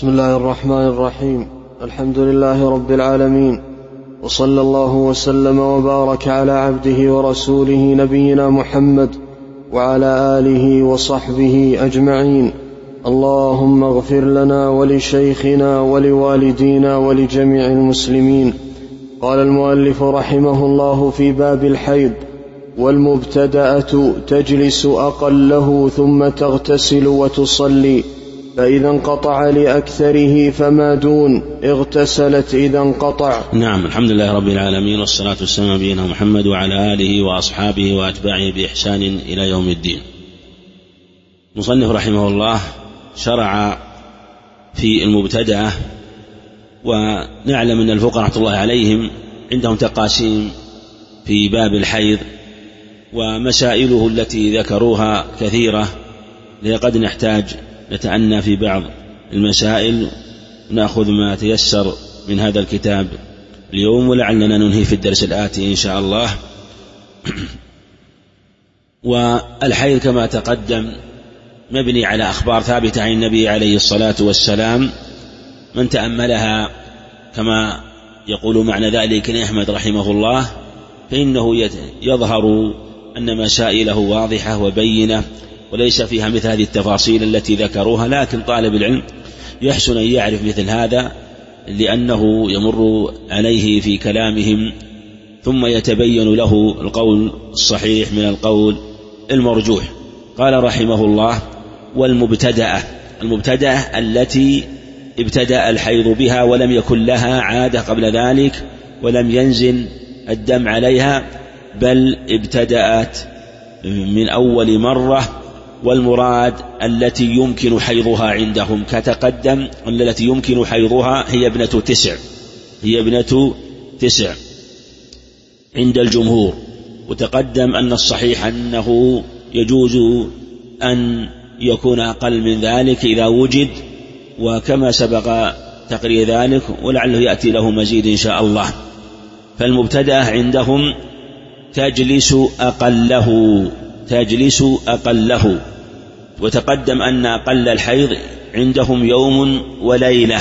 بسم الله الرحمن الرحيم. الحمد لله رب العالمين، وصلى الله وسلم وبارك على عبده ورسوله نبينا محمد وعلى آله وصحبه أجمعين. اللهم اغفر لنا ولشيخنا ولوالدينا ولجميع المسلمين. قال المؤلف رحمه الله في باب الحيض: والمبتدأة تجلس أقله ثم تغتسل وتصلي، فإذا انقطع لأكثره فما دون اغتسلت إذا انقطع. نعم، الحمد لله رب العالمين، والصلاة والسلام على نبينا محمد وعلى آله وأصحابه وأتباعه بإحسان إلى يوم الدين. المصنف رحمه الله شرع في المبتدأة، ونعلم أن الفقهاء رحمة الله عليهم عندهم تقاسيم في باب الحيض، ومسائله التي ذكروها كثيرة، لقد نحتاج نتأنى في بعض المسائل، نأخذ ما تيسر من هذا الكتاب اليوم، ولعلنا ننهي في الدرس الآتي إن شاء الله. والحيض كما تقدم مبني على أخبار ثابتة عن النبي عليه الصلاة والسلام، من تأملها كما يقول معنى ذلك أحمد رحمه الله، فإنه يظهر أن مسائله واضحة وبينة، وليس فيها مثل هذه التفاصيل التي ذكروها، لكن طالب العلم يحسن أن يعرف مثل هذا، لأنه يمر عليه في كلامهم ثم يتبين له القول الصحيح من القول المرجوح. قال رحمه الله: والمبتدأة، المبتدأة التي ابتدأ الحيض بها ولم يكن لها عادة قبل ذلك، ولم ينزل الدم عليها، بل ابتدأت من أول مرة. والمراد التي يمكن حيضها عندهم، كتقدم أن التي يمكن حيضها هي ابنة 9 عند الجمهور، وتقدم أن الصحيح أنه يجوز أن يكون أقل من ذلك إذا وجد، وكما سبق تقرير ذلك ولعله يأتي له مزيد إن شاء الله. فالمبتدأ عندهم تجلس أقله، وتقدم أن أقل الحيض عندهم يوم وليلة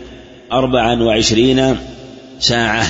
24 ساعة.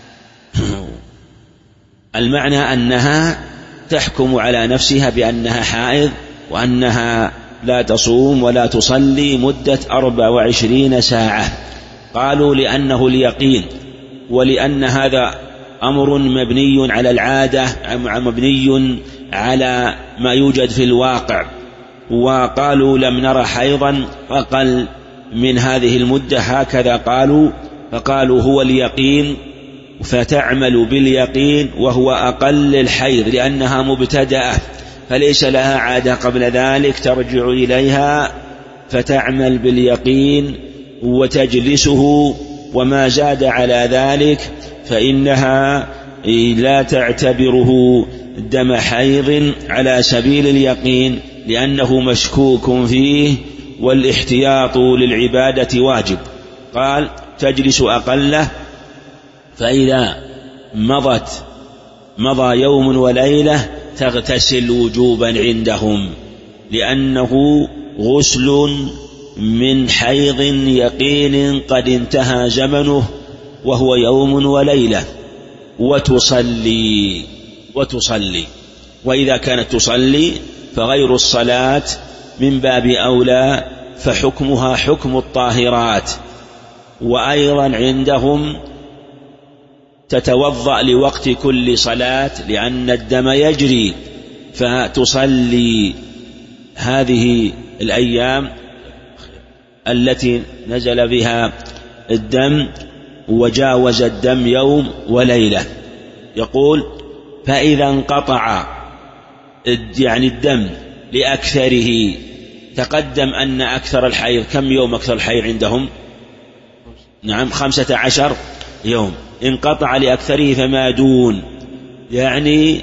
المعنى أنها تحكم على نفسها بأنها حائض، وأنها لا تصوم ولا تصلي مدة 24 ساعة. قالوا لأنه اليقين، ولأن هذا أمر مبني على العادة، مبني على ما يوجد في الواقع. وقالوا لم نرى حيضا أقل من هذه المدة، هكذا قالوا، فقالوا هو اليقين، فتعمل باليقين وهو أقل الحيض، لأنها مبتدأة فليس لها عادة قبل ذلك ترجع إليها، فتعمل باليقين وتجلسه، وما زاد على ذلك فإنها لا تعتبره دم حيض على سبيل اليقين، لأنه مشكوك فيه، والاحتياط للعبادة واجب. قال: تجلس أقله، فإذا مضى يوم وليلة تغتسل وجوبا عندهم، لأنه غسل من حيض يقين قد انتهى زمنه وهو يوم وليلة. وتصلي، وإذا كانت تصلي فغير الصلاة من باب أولى، فحكمها حكم الطاهرات. وأيضا عندهم تتوضأ لوقت كل صلاة، لأن الدم يجري، فتصلي هذه الأيام التي نزل بها الدم وجاوز الدم يوم وليلة. يقول: فإذا انقطع يعني الدم لأكثره، تقدم أن أكثر الحيض كم يوم أكثر الحيض عندهم؟ نعم 15 يوم. انقطع لأكثره فما دون، يعني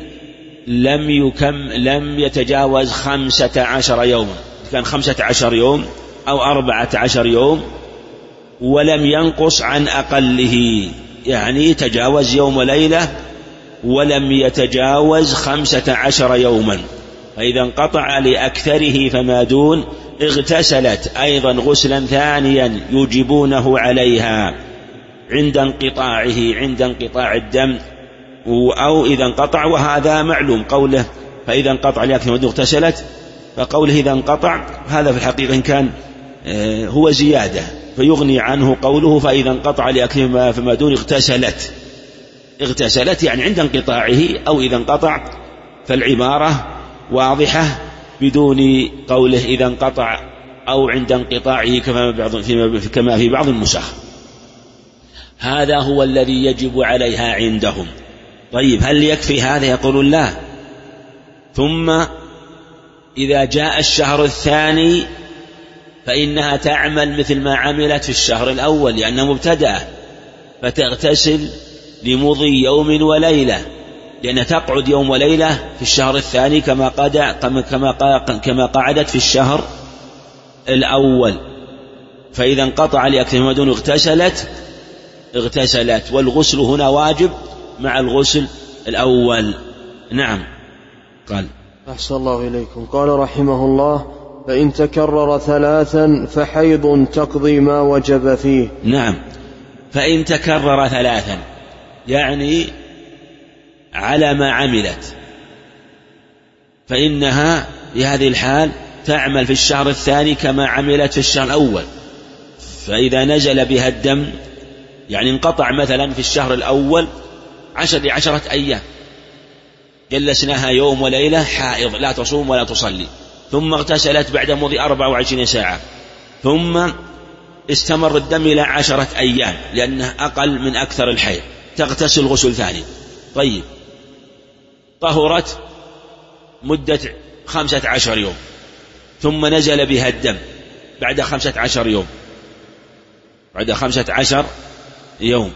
لم يتجاوز 15 يوما، كان 15 يوم أو 14 يوم، ولم ينقص عن أقله، يعني تجاوز يوم وليلة ولم يتجاوز 15 يوما. فإذا انقطع لأكثره فما دون اغتسلت أيضا غسلا ثانيا يوجبونه عليها عند انقطاع الدم أو إذا انقطع، وهذا معلوم قوله فإذا انقطع لأكل فما دون اغتسلت، فقوله إذا انقطع هذا في الحقيقة إن كان هو زيادة فيغني عنه قوله فإذا انقطع لأكل فما دون اغتسلت يعني عند انقطاعه أو إذا انقطع، فالعبارة واضحة بدون قوله إذا انقطع أو عند انقطاعه كما في بعض النسخ. هذا هو الذي يجب عليها عندهم. طيب هل يكفي هذا؟ يقولون لا. ثم إذا جاء الشهر الثاني فإنها تعمل مثل ما عملت في الشهر الأول لأنها مبتدأة، فتغتسل لمضي يوم وليلة، لأنها تقعد يوم وليلة في الشهر الثاني كما قعدت في الشهر الأول. فإذا انقطع لأكل ما دون اغتسلت، والغسل هنا واجب مع الغسل الأول. نعم. قال أحسن الله إليكم. قال رحمه الله فإن تكرر 3 فحيض تقضي ما وجب فيه. نعم، فإن تكرر 3 يعني على ما عملت، فإنها في هذه الحال تعمل في الشهر الثاني كما عملت في الشهر الأول. فإذا نزل بها الدم يعني انقطع مثلا في الشهر الأول 10 أيام، جلسناها يوم وليلة حائض لا تصوم ولا تصلي، ثم اغتسلت بعد مضي 24 ساعة، ثم استمر الدم إلى 10 أيام لأنه أقل من أكثر الحيض، تغتسل غسل ثاني. طيب طهرت مدة 15 يوم، ثم نزل بها الدم بعد 15 يوم، بعد 15 يوم،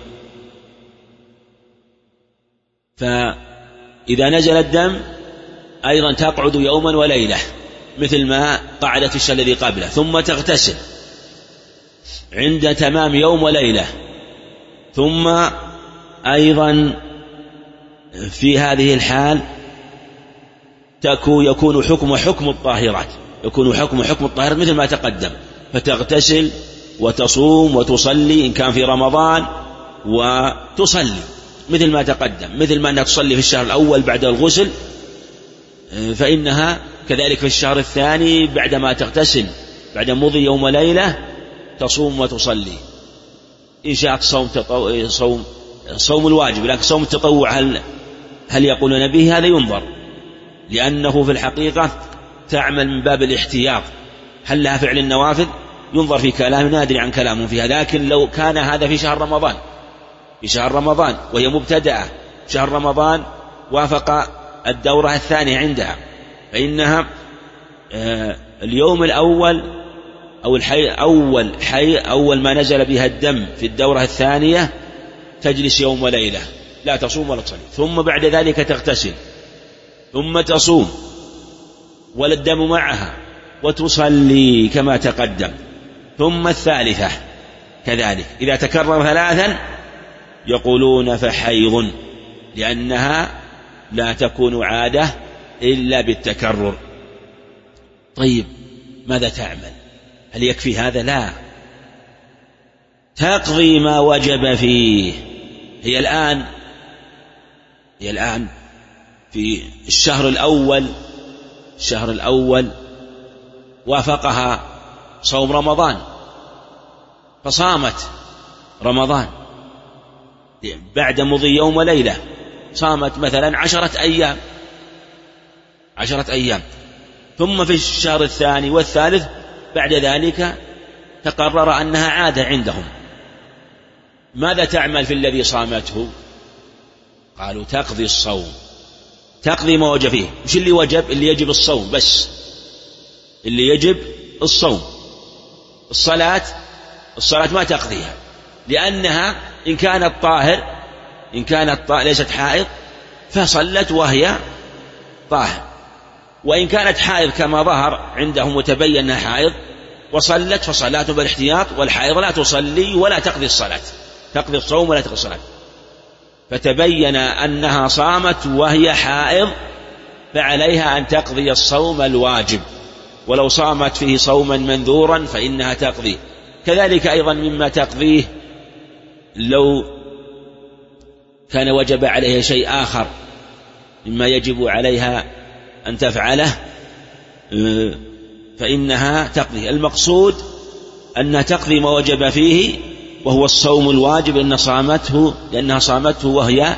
فإذا نزل الدم أيضا تقعد يوما وليلة مثل ما قعدت الشهر الذي قبله، ثم تغتسل عند تمام يوم وليلة، ثم أيضا في هذه الحال يكون حكم الطاهرات، مثل ما تقدم، فتغتسل وتصوم وتصلي إن كان في رمضان، وتصلي مثل ما تقدم، مثل ما أنها تصلي في الشهر الأول بعد الغسل، فإنها كذلك في الشهر الثاني بعدما تغتسل بعد مضي يوم وليلة تصوم وتصلي. إن شاءت صوم الواجب، لكن صوم التطوع هل يقولون به؟ هذا ينظر، لأنه في الحقيقة تعمل من باب الاحتياط، هل لها فعل النوافذ؟ ينظر في كلام، نادر عن كلام فيها. لكن لو كان هذا في شهر رمضان وهي مبتدأة شهر رمضان وافق الدورة الثانية عندها، فإنها اليوم الأول أو أول ما نزل بها الدم في الدورة الثانية تجلس يوم وليلة لا تصوم ولا تصلي، ثم بعد ذلك تغتسل، ثم تصوم ولا الدم معها وتصلي كما تقدم. ثم الثالثة كذلك إذا تكرر 3 يقولون فحيض، لأنها لا تكون عادة إلا بالتكرر. طيب ماذا تعمل؟ هل يكفي هذا؟ لا، تقضي ما وجب فيه. هي الآن في الشهر الأول وافقها صوم رمضان فصامت رمضان بعد مضي يوم وليلة، صامت مثلا 10 أيام، ثم في الشهر الثاني والثالث بعد ذلك تقرر أنها عادة عندهم. ماذا تعمل في الذي صامته؟ قالوا تقضي الصوم، تقضي ما وجب فيه. مش اللي وجب، اللي يجب الصوم بس، اللي يجب الصوم. الصلاة ما تقضيها، لأنها إن كانت ليست حائض فصلت وهي طاهر، وإن كانت حائض كما ظهر عندهم وتبين أنها حائض وصلت فصلاة بالاحتياط، والحائض لا تصلي ولا تقضي الصلاة، تقضي الصوم ولا تقضي الصلاة. فتبين أنها صامت وهي حائض فعليها أن تقضي الصوم الواجب، ولو صامت فيه صوما منذورا فإنها تقضي. كذلك أيضا مما تقضيه لو كان وجب عليها شيء آخر مما يجب عليها أن تفعله فإنها تقضي. المقصود أنها تقضي ما وجب فيه وهو الصوم الواجب لأنها صامته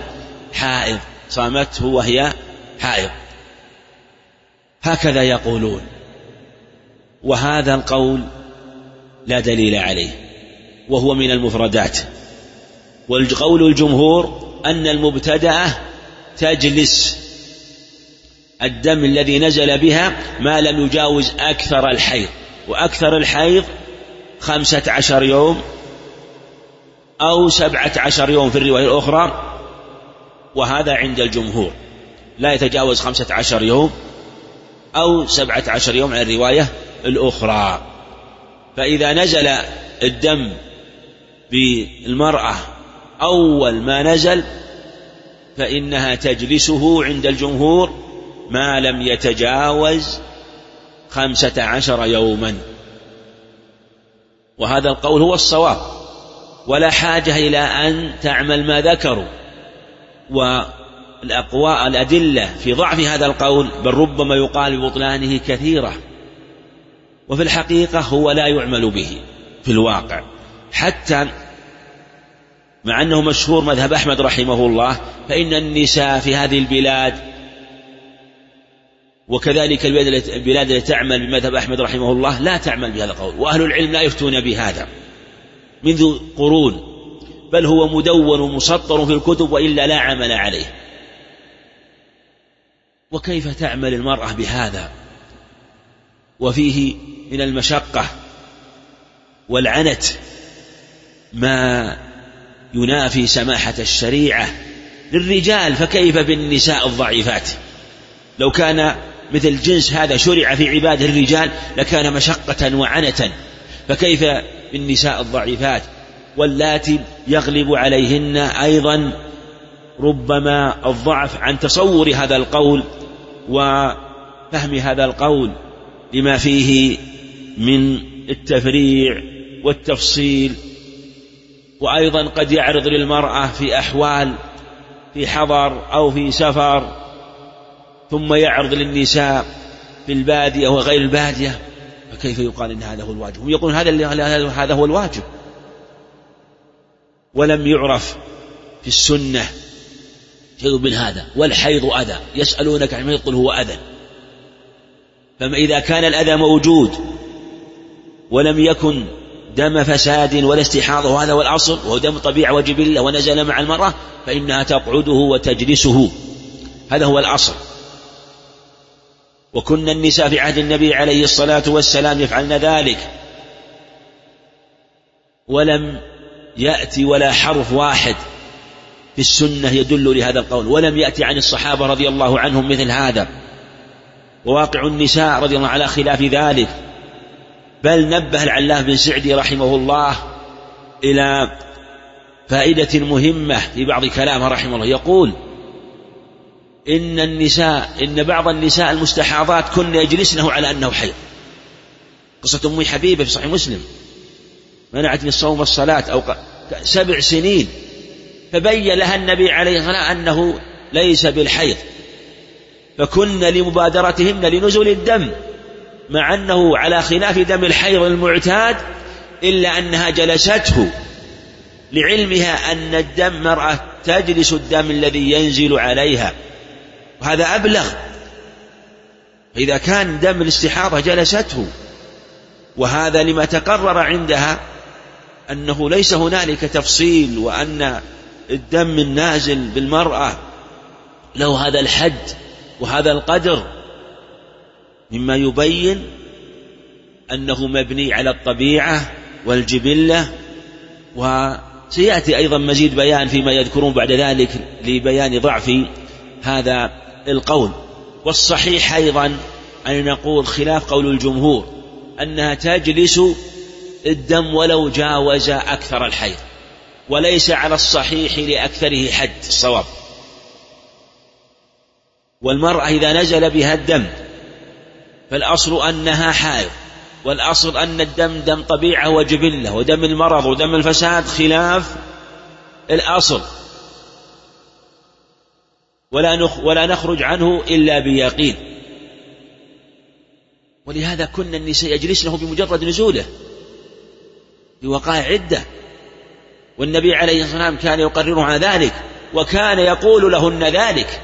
وهي حائض. هكذا يقولون، وهذا القول لا دليل عليه وهو من المفردات. والقول الجمهور أن المبتدأة تجلس الدم الذي نزل بها ما لم يجاوز أكثر الحيض، وأكثر الحيض 15 يوم أو 17 يوم في الرواية الأخرى، وهذا عند الجمهور لا يتجاوز 15 يوم أو 17 يوم على الرواية الأخرى. فإذا نزل الدم بالمرأة أول ما نزل فإنها تجلسه عند الجمهور ما لم يتجاوز 15 يوما، وهذا القول هو الصواب، ولا حاجة إلى أن تعمل ما ذكروا. والأدلة في ضعف هذا القول بل ربما يقال ببطلانه كثيرة، وفي الحقيقة هو لا يعمل به في الواقع، حتى مع أنه مشهور مذهب أحمد رحمه الله، فإن النساء في هذه البلاد وكذلك البلاد التي تعمل بمذهب أحمد رحمه الله لا تعمل بهذا القول، وأهل العلم لا يفتون بهذا منذ قرون، بل هو مدون ومسطر في الكتب وإلا لا عمل عليه. وكيف تعمل المرأة بهذا وفيه من المشقة والعنت ما ينافي سماحة الشريعة للرجال، فكيف بالنساء الضعيفات؟ لو كان مثل جنس هذا شرع في عباده الرجال لكان مشقة وعنة، فكيف بالنساء الضعيفات واللاتي يغلب عليهن أيضا ربما الضعف عن تصور هذا القول وفهم هذا القول لما فيه من التفريع والتفصيل. وأيضا قد يعرض للمرأة في أحوال في حضر أو في سفر، ثم يعرض للنساء في البادية وغير البادية، فكيف يقال إن هذا هو الواجب؟ هم يقولون هذا هو الواجب، ولم يعرف في السنة شيء من هذا. والحيض أذى، يسألونك عن يقول هو أذى، فما إذا كان الأذى موجود ولم يكن دم فساد ولا استحاضة وهذا هو الأصل، وهو دم طبيعة وجبلة ونزل مع المرأة، فإنها تقعده وتجلسه، هذا هو الأصل. وكن النساء في عهد النبي عليه الصلاة والسلام يفعلن ذلك، ولم يأتي ولا حرف واحد في السنة يدل لهذا القول، ولم يأتي عن الصحابة رضي الله عنهم مثل هذا. وواقع النساء رضي الله على خلاف ذلك، بل نبه العلاف بن سعدي رحمه الله إلى فائدة مهمة في بعض كلامه رحمه الله، يقول إن بعض النساء المستحاضات كن يجلسنه على أنه حيض. قصة أم حبيبة في صحيح مسلم، منعتني الصوم والصلاة أو 7 سنين، فبين لها النبي عليه الصلاة والسلام أنه ليس بالحيض، فكن لمبادرتهن لنزول الدم، مع أنه على خلاف دم الحيض المعتاد، إلا أنها جلسته لعلمها أن الدم مرأة تجلس الدم الذي ينزل عليها، وهذا أبلغ. إذا كان دم الاستحاضة جلسته، وهذا لما تقرر عندها أنه ليس هنالك تفصيل، وأن الدم النازل بالمرأة له هذا الحد وهذا القدر، مما يبين أنه مبني على الطبيعة والجبلة. وسيأتي أيضا مزيد بيان فيما يذكرون بعد ذلك لبيان ضعف هذا القول. والصحيح أيضا أن نقول خلاف قول الجمهور أنها تجلس الدم ولو جاوز أكثر الحيض، وليس على الصحيح لأكثره حد الصواب. والمرأة إذا نزل بها الدم فالأصل أنها حائض، والأصل أن الدم دم طبيعة وجبلة، ودم المرض ودم الفساد خلاف الأصل، ولا نخرج عنه إلا بيقين. ولهذا كنا النساء يجلسنه بمجرد نزوله بوقائع عدة، والنبي عليه الصلاة والسلام كان يقرر على ذلك، وكان يقول لهن ذلك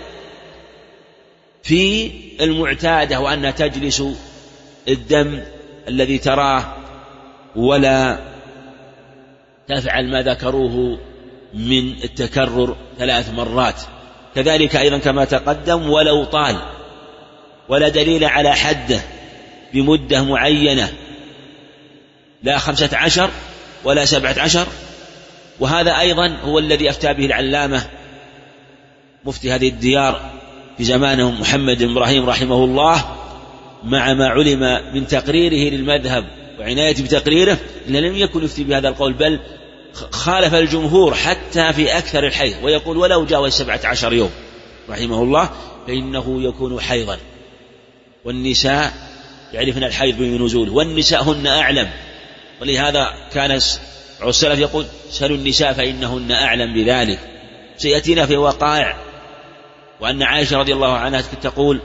في المعتادة، وأن تجلس الدم الذي تراه ولا تفعل ما ذكروه من التكرر 3 مرات. كذلك أيضا كما تقدم ولو طال، ولا دليل على حده بمدة معينة، لا 15 ولا 17. وهذا أيضا هو الذي أفتى به العلامة مفتي هذه الديار في زمانه محمد بن إبراهيم رحمه الله، مع ما علم من تقريره للمذهب وعناية بتقريره، إنه لم يكن يفتي بهذا القول، بل خالف الجمهور حتى في أكثر الحيض، ويقول ولو جاوز 17 يوم رحمه الله فإنه يكون حيضا، والنساء يعرفن الحيض بنزوله، والنساء هن أعلم. ولهذا كان السلف يقول سلوا النساء فإنهن أعلم بذلك. سيأتينا في وقائع، وأن عائشة رضي الله عنها تقول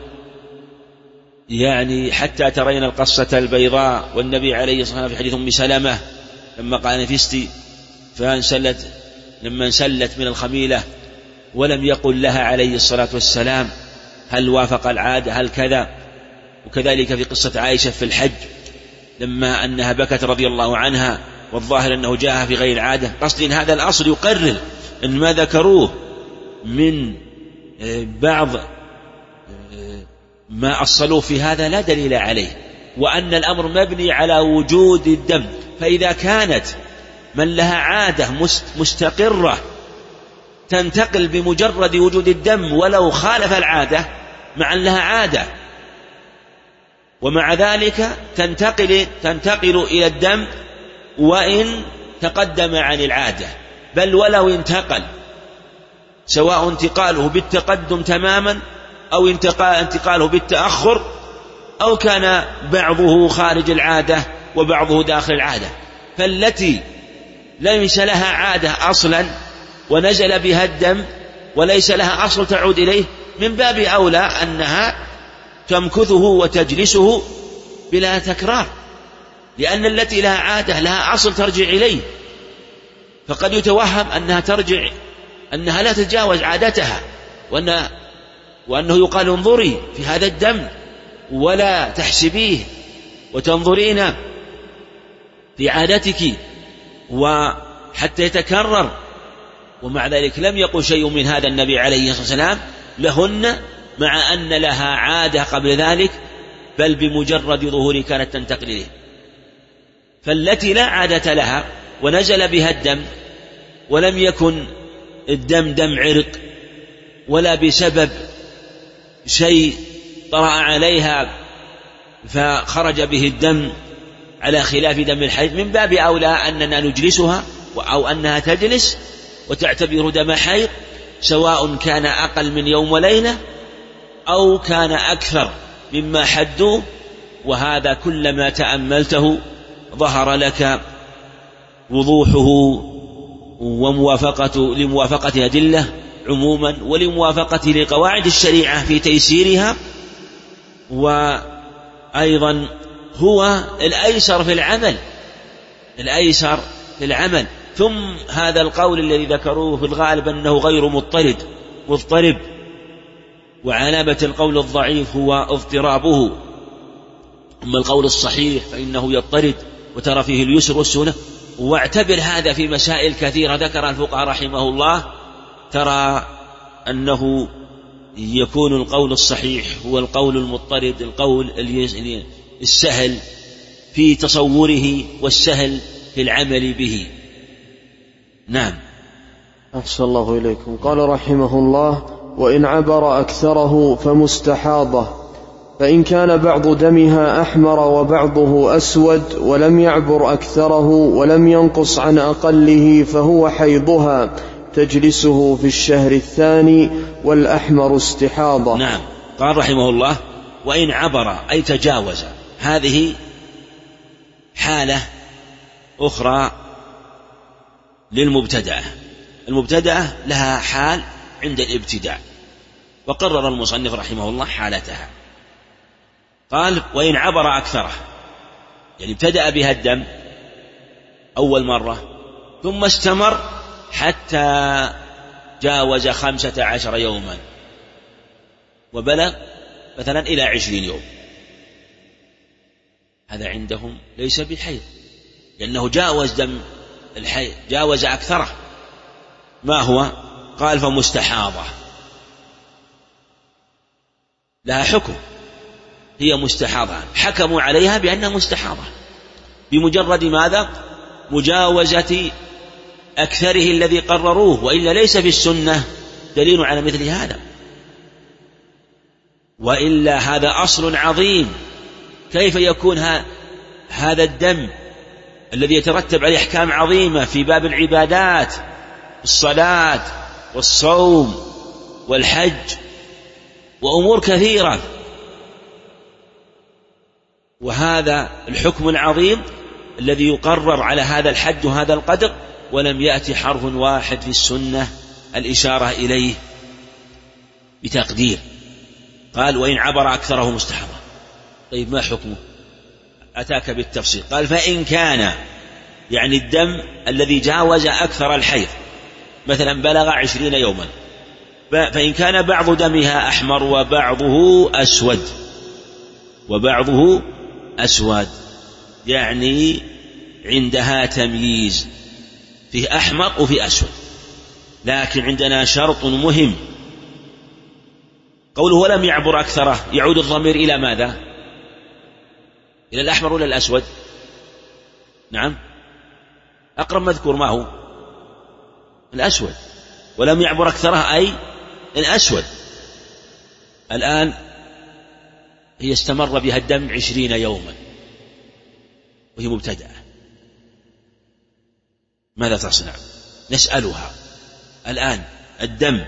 يعني حتى ترين القصة البيضاء، والنبي عليه الصلاة والسلام في حديث أم سلمة لما قال نفستي لما انسلت من الخميلة، ولم يقل لها عليه الصلاة والسلام هل وافق العادة هل كذا. وكذلك في قصة عائشة في الحج لما أنها بكت رضي الله عنها، والظاهر أنه جاءها في غير العادة. قصدي أن هذا الأصل يقرر أن ما ذكروه من بعض ما أصلوا في هذا لا دليل عليه، وأن الأمر مبني على وجود الدم. فإذا كانت من لها عادة مستقرة تنتقل بمجرد وجود الدم ولو خالف العادة، مع أن لها عادة ومع ذلك تنتقل إلى الدم وإن تقدم عن العادة، بل ولو انتقل، سواء انتقاله بالتقدم تماما أو انتقاله بالتأخر، أو كان بعضه خارج العادة وبعضه داخل العادة. فالتي ليس لها عادة أصلا ونزل بها الدم وليس لها أصل تعود إليه، من باب أولى أنها تمكثه وتجلسه بلا تكرار، لأن التي لها عادة لها أصل ترجع إليه. فقد يتوهم أنها لا تتجاوز عادتها، وأنه يقال انظري في هذا الدم ولا تحسبيه وتنظرين في عادتك وحتى يتكرر. ومع ذلك لم يقل شيء من هذا النبي عليه الصلاة والسلام لهن، مع أن لها عادة قبل ذلك، بل بمجرد ظهور كانت تنتقل إليه. فالتي لا عادة لها ونزل بها الدم ولم يكن الدم دم عرق ولا بسبب شيء طرأ عليها فخرج به الدم على خلاف دم الحيض، من باب أولى أننا نجلسها أو أنها تجلس وتعتبر دم حيض، سواء كان أقل من يوم وليلة أو كان أكثر مما حدوه. وهذا كلما تأملته ظهر لك وضوحه لموافقة أدلة عموما، ولموافقة لقواعد الشريعة في تيسيرها. وأيضا هو الأيسر في العمل. ثم هذا القول الذي ذكروه في الغالب أنه غير مضطرب، وعلامة القول الضعيف هو اضطرابه. أما القول الصحيح فإنه يضطرد وترى فيه اليسر والسهولة. واعتبر هذا في مسائل كثيرة ذكر الفقهاء رحمه الله، ترى أنه يكون القول الصحيح هو القول المضطرد، القول السهل في تصوره والسهل في العمل به. نعم. أحسن الله إليكم. قال رحمه الله: وإن عبر أكثره فمستحاضة، فإن كان بعض دمها أحمر وبعضه أسود ولم يعبر أكثره ولم ينقص عن أقله فهو حيضها، تجلسه في الشهر الثاني، والأحمر استحاضة. نعم. قال رحمه الله: وإن عبر أي تجاوز، هذه حالة أخرى للمبتدأة. المبتدأة لها حال عند الابتداء، وقرر المصنف رحمه الله حالتها. قال وإن عبر أكثره، يعني ابتدأ بها الدم أول مرة ثم استمر حتى جاوز 15 يوما وبلغ مثلا إلى 20 يوم، هذا عندهم ليس بالحيض، لأنه جاوز دم الحيض، جاوز أكثره. ما هو؟ قال فمستحاضة، لها حكم، هي مستحاضة، حكموا عليها بأنها مستحاضة بمجرد ماذا؟ مجاوزة أكثره الذي قرروه، وإلا ليس في السنة دليل على مثل هذا، وإلا هذا أصل عظيم. كيف يكون هذا الدم الذي يترتب عليه أحكام عظيمة في باب العبادات، الصلاة والصوم والحج وأمور كثيرة، وهذا الحكم العظيم الذي يقرر على هذا الحد وهذا القدر، ولم يأتي حرف واحد في السنة الإشارة إليه بتقدير. قال وإن عبر أكثره مستحاضة. طيب ما حكمه؟ أتاك بالتفصيل. قال فإن كان، يعني الدم الذي جاوز أكثر الحيض مثلا بلغ 20 يوما، فإن كان بعض دمها أحمر وبعضه أسود، يعني عندها تمييز، فيه أحمر وفيه أسود. لكن عندنا شرط مهم، قوله ولم يعبر أكثره، يعود الضمير إلى ماذا؟ إلى الأحمر ولا الأسود؟ نعم، أقرب مذكور ما هو؟ الأسود. ولم يعبر أكثره أي الأسود. الآن هي استمر بها الدم 20 يوما وهي مبتدأة، ماذا تصنع؟ نسألها الآن الدم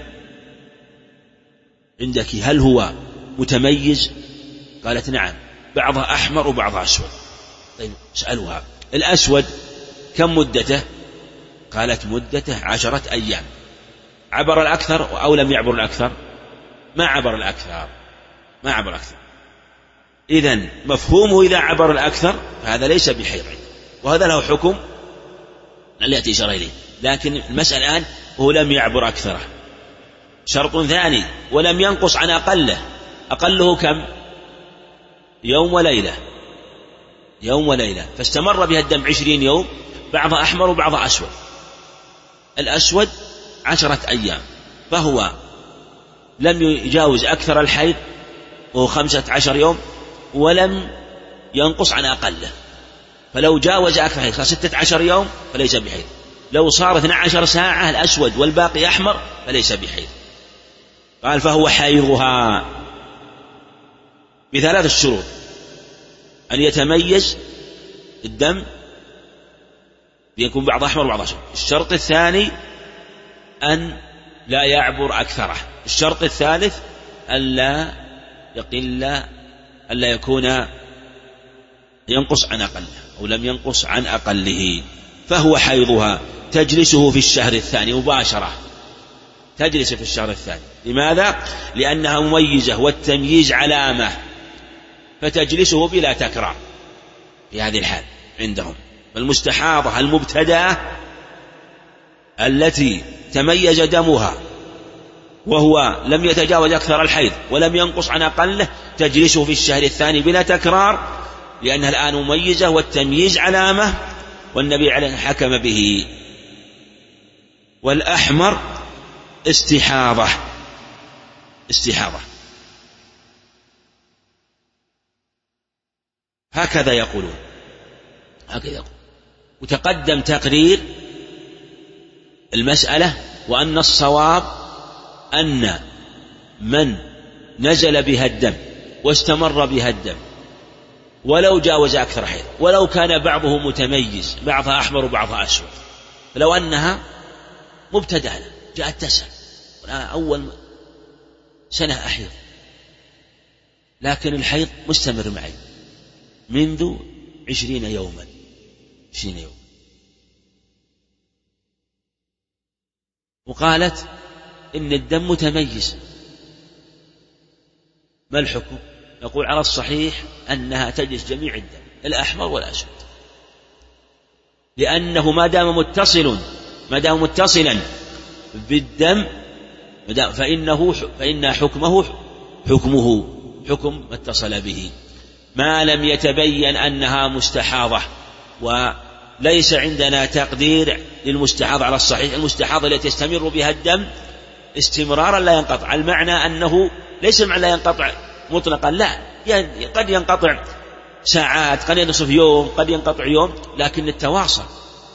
عندك هل هو متميز؟ قالت نعم، بعضها أحمر وبعضها أسود. طيب اسألها الأسود كم مدته؟ قالت مدته 10 أيام. عبر الأكثر أو لم يعبر الأكثر؟ ما عبر الأكثر. إذن مفهومه إذا عبر الأكثر فهذا ليس بحيض، وهذا له حكم لا يأتي إشارة إليه. لكن المسألة الآن هو لم يعبر أكثره. شرط ثاني ولم ينقص عن أقله كم؟ يوم وليلة، فاستمر بها الدم 20 يوم، بعضها أحمر وبعضها أسود. الأسود 10 أيام، فهو لم يجاوز أكثر الحيض وهو 15 يوم، ولم ينقص عن أقله. فلو جاوز أكثر حيض 16 يوم فليس بحيض، لو صار 12 ساعة الأسود والباقي أحمر فليس بحيض. قال فهو حيضها ب3 الشروط: أن يتميز الدم، يكون بعض أحمر وبعض أسود. الشرط الثاني أن لا يعبر أكثره. الشرط الثالث ألا يقل، ألا يكون ينقص عن أقله أو لم ينقص عن أقله. فهو حيضها تجلسه في الشهر الثاني مباشرة، تجلس في الشهر الثاني. لماذا؟ لأنها مميزة والتمييز علامة، فتجلسه بلا تكرار في هذه الحال عندهم. المستحاضة المبتدأة التي تميز دمها وهو لم يتجاوز أكثر الحيض ولم ينقص عن أقله تجلسه في الشهر الثاني بلا تكرار، لأنها الآن مميزة والتمييز علامة، والنبي عليه حكم به. والأحمر استحاضة. هكذا يقولون. وتقدم تقرير المسألة، وأن الصواب أن من نزل بها الدم واستمر بها الدم ولو جاوز أكثر حيض، ولو كان بعضه متميز، بعضها أحمر وبعضها أسود، فلو أنها مبتدأة جاءت تسأل أول سنة أحيض، لكن الحيض مستمر معي منذ 20 يوما. وقالت إن الدم متميز، ما الحكم؟ نقول على الصحيح أنها تجلس جميع الدم الأحمر والأسود، لأنه ما دام متصلا بالدم فإن حكمه حكم ما اتصل به، ما لم يتبين أنها مستحاضة. وليس عندنا تقدير للمستحاضة على الصحيح، المستحاضة التي يستمر بها الدم استمرارا لا ينقطع، المعنى أنه ليس معنى لا ينقطع مطلقا، لا، يعني قد ينقطع ساعات، قد ينصف يوم، قد ينقطع يوم، لكن التواصل.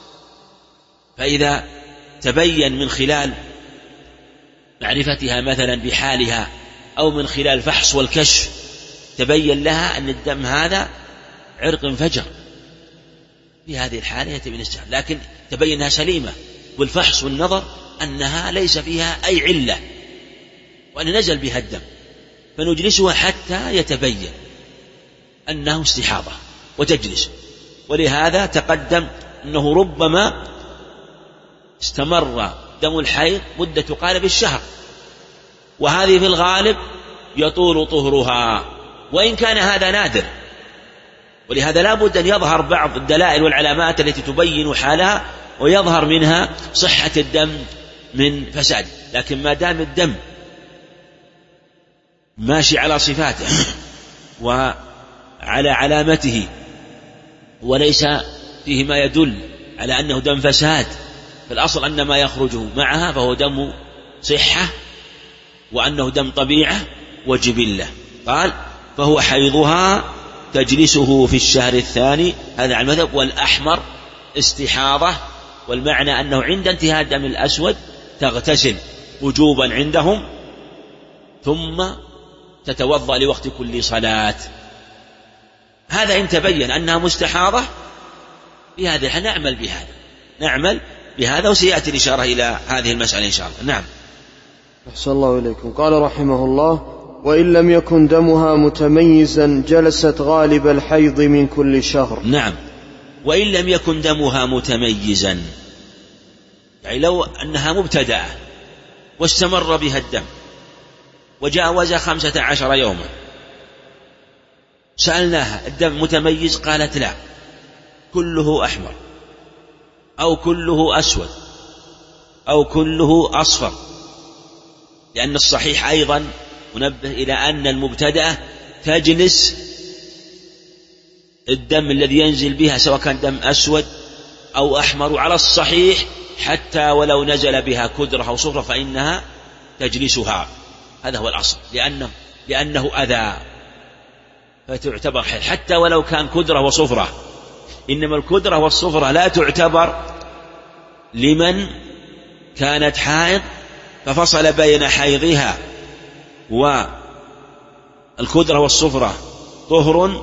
فإذا تبين من خلال معرفتها مثلا بحالها أو من خلال الفحص والكشف تبين لها أن الدم هذا عرق انفجر، في هذه الحالة يتبين الاستحاضة، لكن تبين أنها سليمة والفحص والنظر أنها ليس فيها أي علة وأن نزل بها الدم، فنجلسها حتى يتبين أنه استحاضة وتجلس. ولهذا تقدم أنه ربما استمر دم الحيض مدة تقارب الشهر، وهذه في الغالب يطول طهرها، وإن كان هذا نادر. ولهذا لا بد أن يظهر بعض الدلائل والعلامات التي تبين حالها ويظهر منها صحة الدم من فساد، لكن ما دام الدم ماشي على صفاته وعلى علامته وليس فيه ما يدل على أنه دم فساد، فالأصل أن ما يخرجه معها فهو دم صحة وأنه دم طبيعة وجبلة. قال فهو حيضها تجلسه في الشهر الثاني، هذا على المذهب، والأحمر استحاضة، والمعنى أنه عند انتهاء الدم الأسود تغتسل وجوبا عندهم ثم تتوضأ لوقت كل صلاة. هذا إن تبين أنها مستحاضة في هذا نعمل بهذا وسيأتي الإشارة إلى هذه المسألة إن شاء الله. نعم. أحسن الله إليكم. قال رحمه الله: وإن لم يكن دمها متميزا جلست غالب الحيض من كل شهر. نعم، وإن لم يكن دمها متميزا، يعني لو أنها مبتدأة واستمر بها الدم وجاوز 15 يوما، سألناها الدم متميز؟ قالت لا، كله أحمر أو كله أسود أو كله أصفر، لأن الصحيح أيضا منبه إلى أن المبتدأة تجلس الدم الذي ينزل بها سواء كان دم أسود أو أحمر على الصحيح حتى ولو نزل بها كدرة أو صفرة فإنها تجلسها، هذا هو الأصل، لأنه أذى فتعتبر حيض حتى ولو كان كدرة وصفرة. إنما الكدرة والصفرة لا تعتبر لمن كانت حائض ففصل بين حيضها والكدرة والصفرة طهر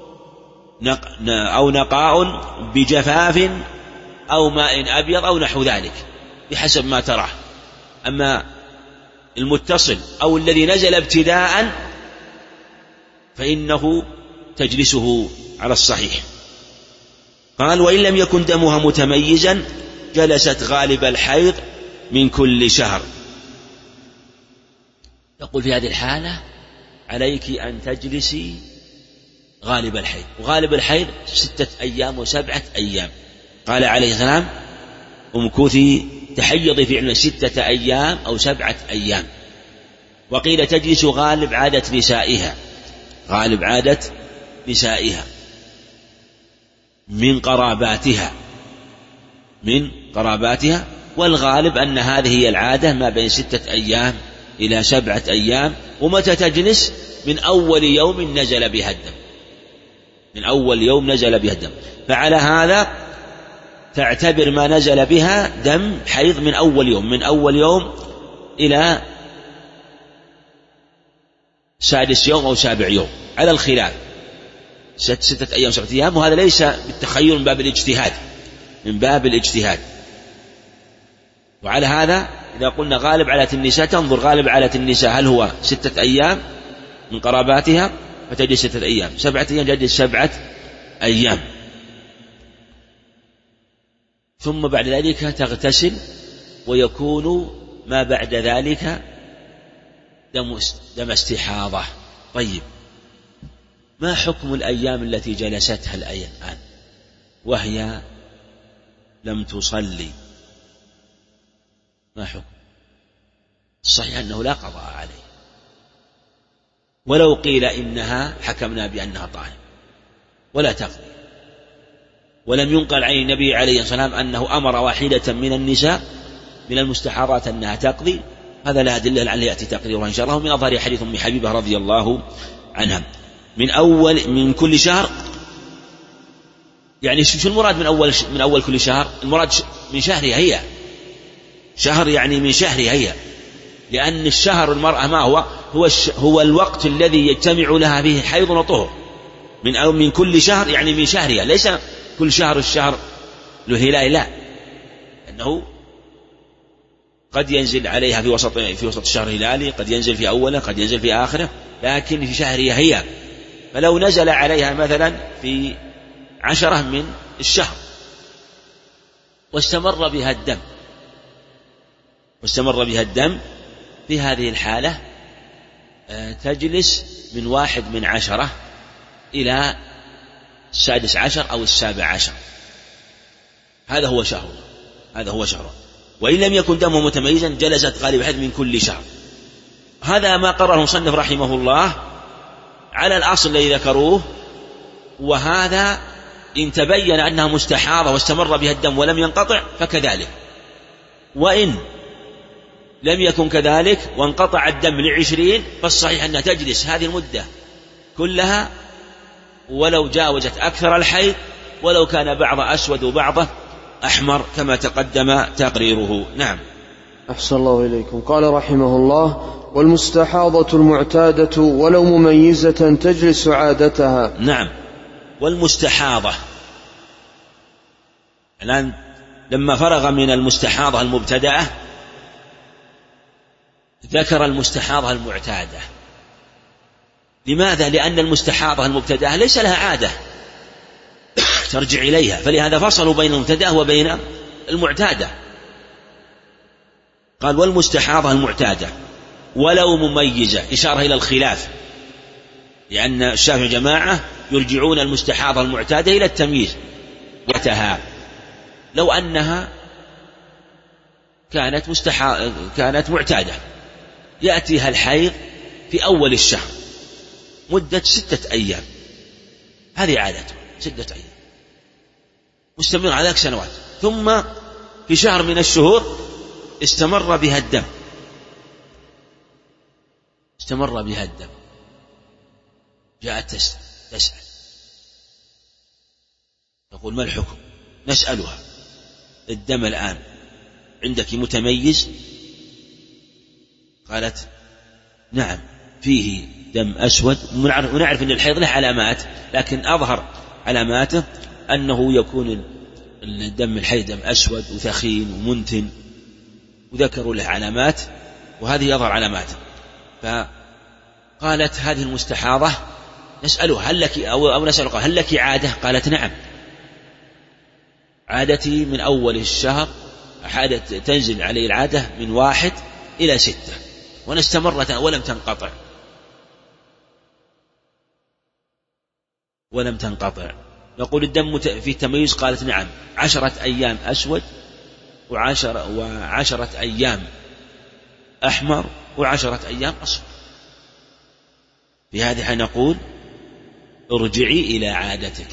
أو نقاء بجفاف أو ماء أبيض أو نحو ذلك بحسب ما تراه. أما المتصل أو الذي نزل ابتداء فإنه تجلسه على الصحيح. قال وإن لم يكن دمها متميزا جلست غالب الحيض من كل شهر. يقول في هذه الحالة عليك أن تجلسي غالب الحيض، وغالب الحيض 6 أيام و7 أيام. قال عليه السلام امكثي تحيضي في علم 6 أيام أو 7 أيام. وقيل تجلس غالب عادة نسائها من قراباتها، والغالب أن هذه هي العادة ما بين 6 أيام إلى 7 أيام. ومتى تجلس؟ من أول يوم نزل بها الدم، فعلى هذا تعتبر ما نزل بها دم حيض من أول يوم إلى 6 يوم أو 7 يوم على الخلاف، 6 أيام 7 أيام. وهذا ليس بالتخيل من باب الاجتهاد. وعلى هذا إذا قلنا غالب عادة النساء تنظر غالب عادة النساء هل هو 6 أيام من قراباتها فتجلس 6 أيام، 7 أيام تجلس 7 أيام، ثم بعد ذلك تغتسل، ويكون ما بعد ذلك دم استحاضة. طيب، ما حكم الأيام التي جلستها الآن وهي لم تصلي؟ ما حكم؟ الصحيح أنه لا قضاء عليه، ولو قيل إنها حكمنا بأنها طاهرة ولا تقضي، ولم ينقل عن النبي عليه الصلاة والسلام أنه أمر واحدة من النساء من المستحاضات أنها تقضي. هذا لا أدلة لعله يأتي تقريرها إن شاء الله. من أظهر حديث أم حبيبة رضي الله عنها من كل شهر، يعني شو المراد من أول كل شهر؟ المراد من شهرها هي، شهر يعني من شهرها هي، لأن الشهر المرأة ما هو الوقت الذي يجتمع لها فيه حيض وطهر. من كل شهر يعني من شهرها، ليس كل شهر الشهر الهلال، لا، أنه قد ينزل عليها في وسط الشهر الهلالي، قد ينزل في أوله، قد ينزل في آخره، لكن في شهرها هي. فلو نزل عليها مثلا في 10 من الشهر واستمر بها الدم في هذه الحالة تجلس من 1/10 إلى 16 أو 17. هذا هو شهر. وإن لم يكن دمه متميزا جلست غالب حد من كل شهر. هذا ما قرره المصنف رحمه الله على الأصل الذي ذكروه. وهذا إن تبين أنها مستحاضة واستمر بها الدم ولم ينقطع فكذلك، وإن لم يكن كذلك وانقطع الدم ل20 فالصحيح أنها تجلس هذه المدة كلها، ولو جاوزت أكثر الحيض، ولو كان بعض أسود وبعضه أحمر كما تقدم تقريره. نعم. أحسن الله إليكم. قال رحمه الله: والمستحاضة المعتادة ولو مميزة تجلس عادتها. نعم. والمستحاضة، الآن لما فرغ من المستحاضة المبتدأة ذكر المستحاضة المعتادة. لماذا؟ لأن المستحاضة المبتدأة ليس لها عادة ترجع إليها، فلهذا فصلوا بين المبتدأة وبين المعتادة. قال: والمستحاضة المعتادة ولو مميزة، إشارة إلى الخلاف، لأن الشافعي جماعة يرجعون المستحاضة المعتادة إلى التمييز. لو أنها كانت معتادة يأتيها الحيض في أول الشهر مدة 6 أيام، هذه عادته 6 أيام مستمر على ذلك سنوات، ثم في شهر من الشهور استمر بها الدم، جاءت تسأل تقول: ما الحكم؟ نسألها: الدم الآن عندك متميز؟ قالت: نعم، فيه دم أسود. ونعرف أن الحيض له علامات، لكن أظهر علاماته أنه يكون الدم الحيض دم أسود وثخين ومنتن، وذكروا له علامات، وهذه يظهر علاماته. فقالت هذه المستحاضة نسألها: هل لك أو نسألها هل لك عادة؟ قالت: نعم، عادتي من أول الشهر تنزل علي العادة من 1 إلى 6، وأنا استمرت ولم تنقطع. نقول: الدم في تمييز؟ قالت: نعم، 10 أيام أسود، 10 أيام أحمر، 10 أيام أصفر. في هذه حين نقول: ارجعي إلى عادتك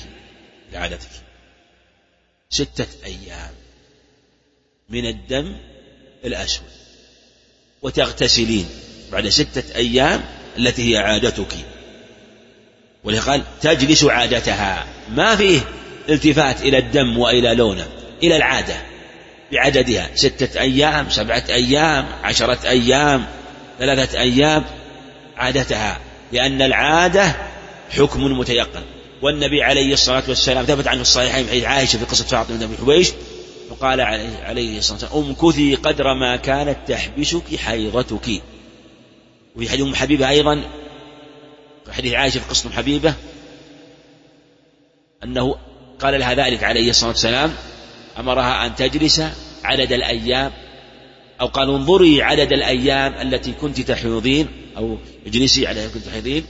6 أيام من الدم الأسود، وتغتسلين بعد 6 أيام التي هي عادتك. ولقال: تجلس عادتها، ما فيه التفات إلى الدم وإلى لونه، إلى العادة بعددها، 6 أيام، 7 أيام، 10 أيام، 3 أيام، عادتها، لأن العادة حكم متيقن. والنبي عليه الصلاة والسلام ثبت عنه الصحيحين حديث عائشة في قصة فاطمة بنت حبيش، وقال عليه الصلاة والسلام: امكثي قدر ما كانت تحبسك حيضتك. وفي حديث أم حبيبة أيضا حديث عائشة في قصة حبيبة أنه قال لها ذلك عليه الصلاة والسلام، أمرها أن تجلس عدد الأيام، أو قال انظري عدد الأيام التي كنت تحيضين، أو اجلسي على كنت تحيضين،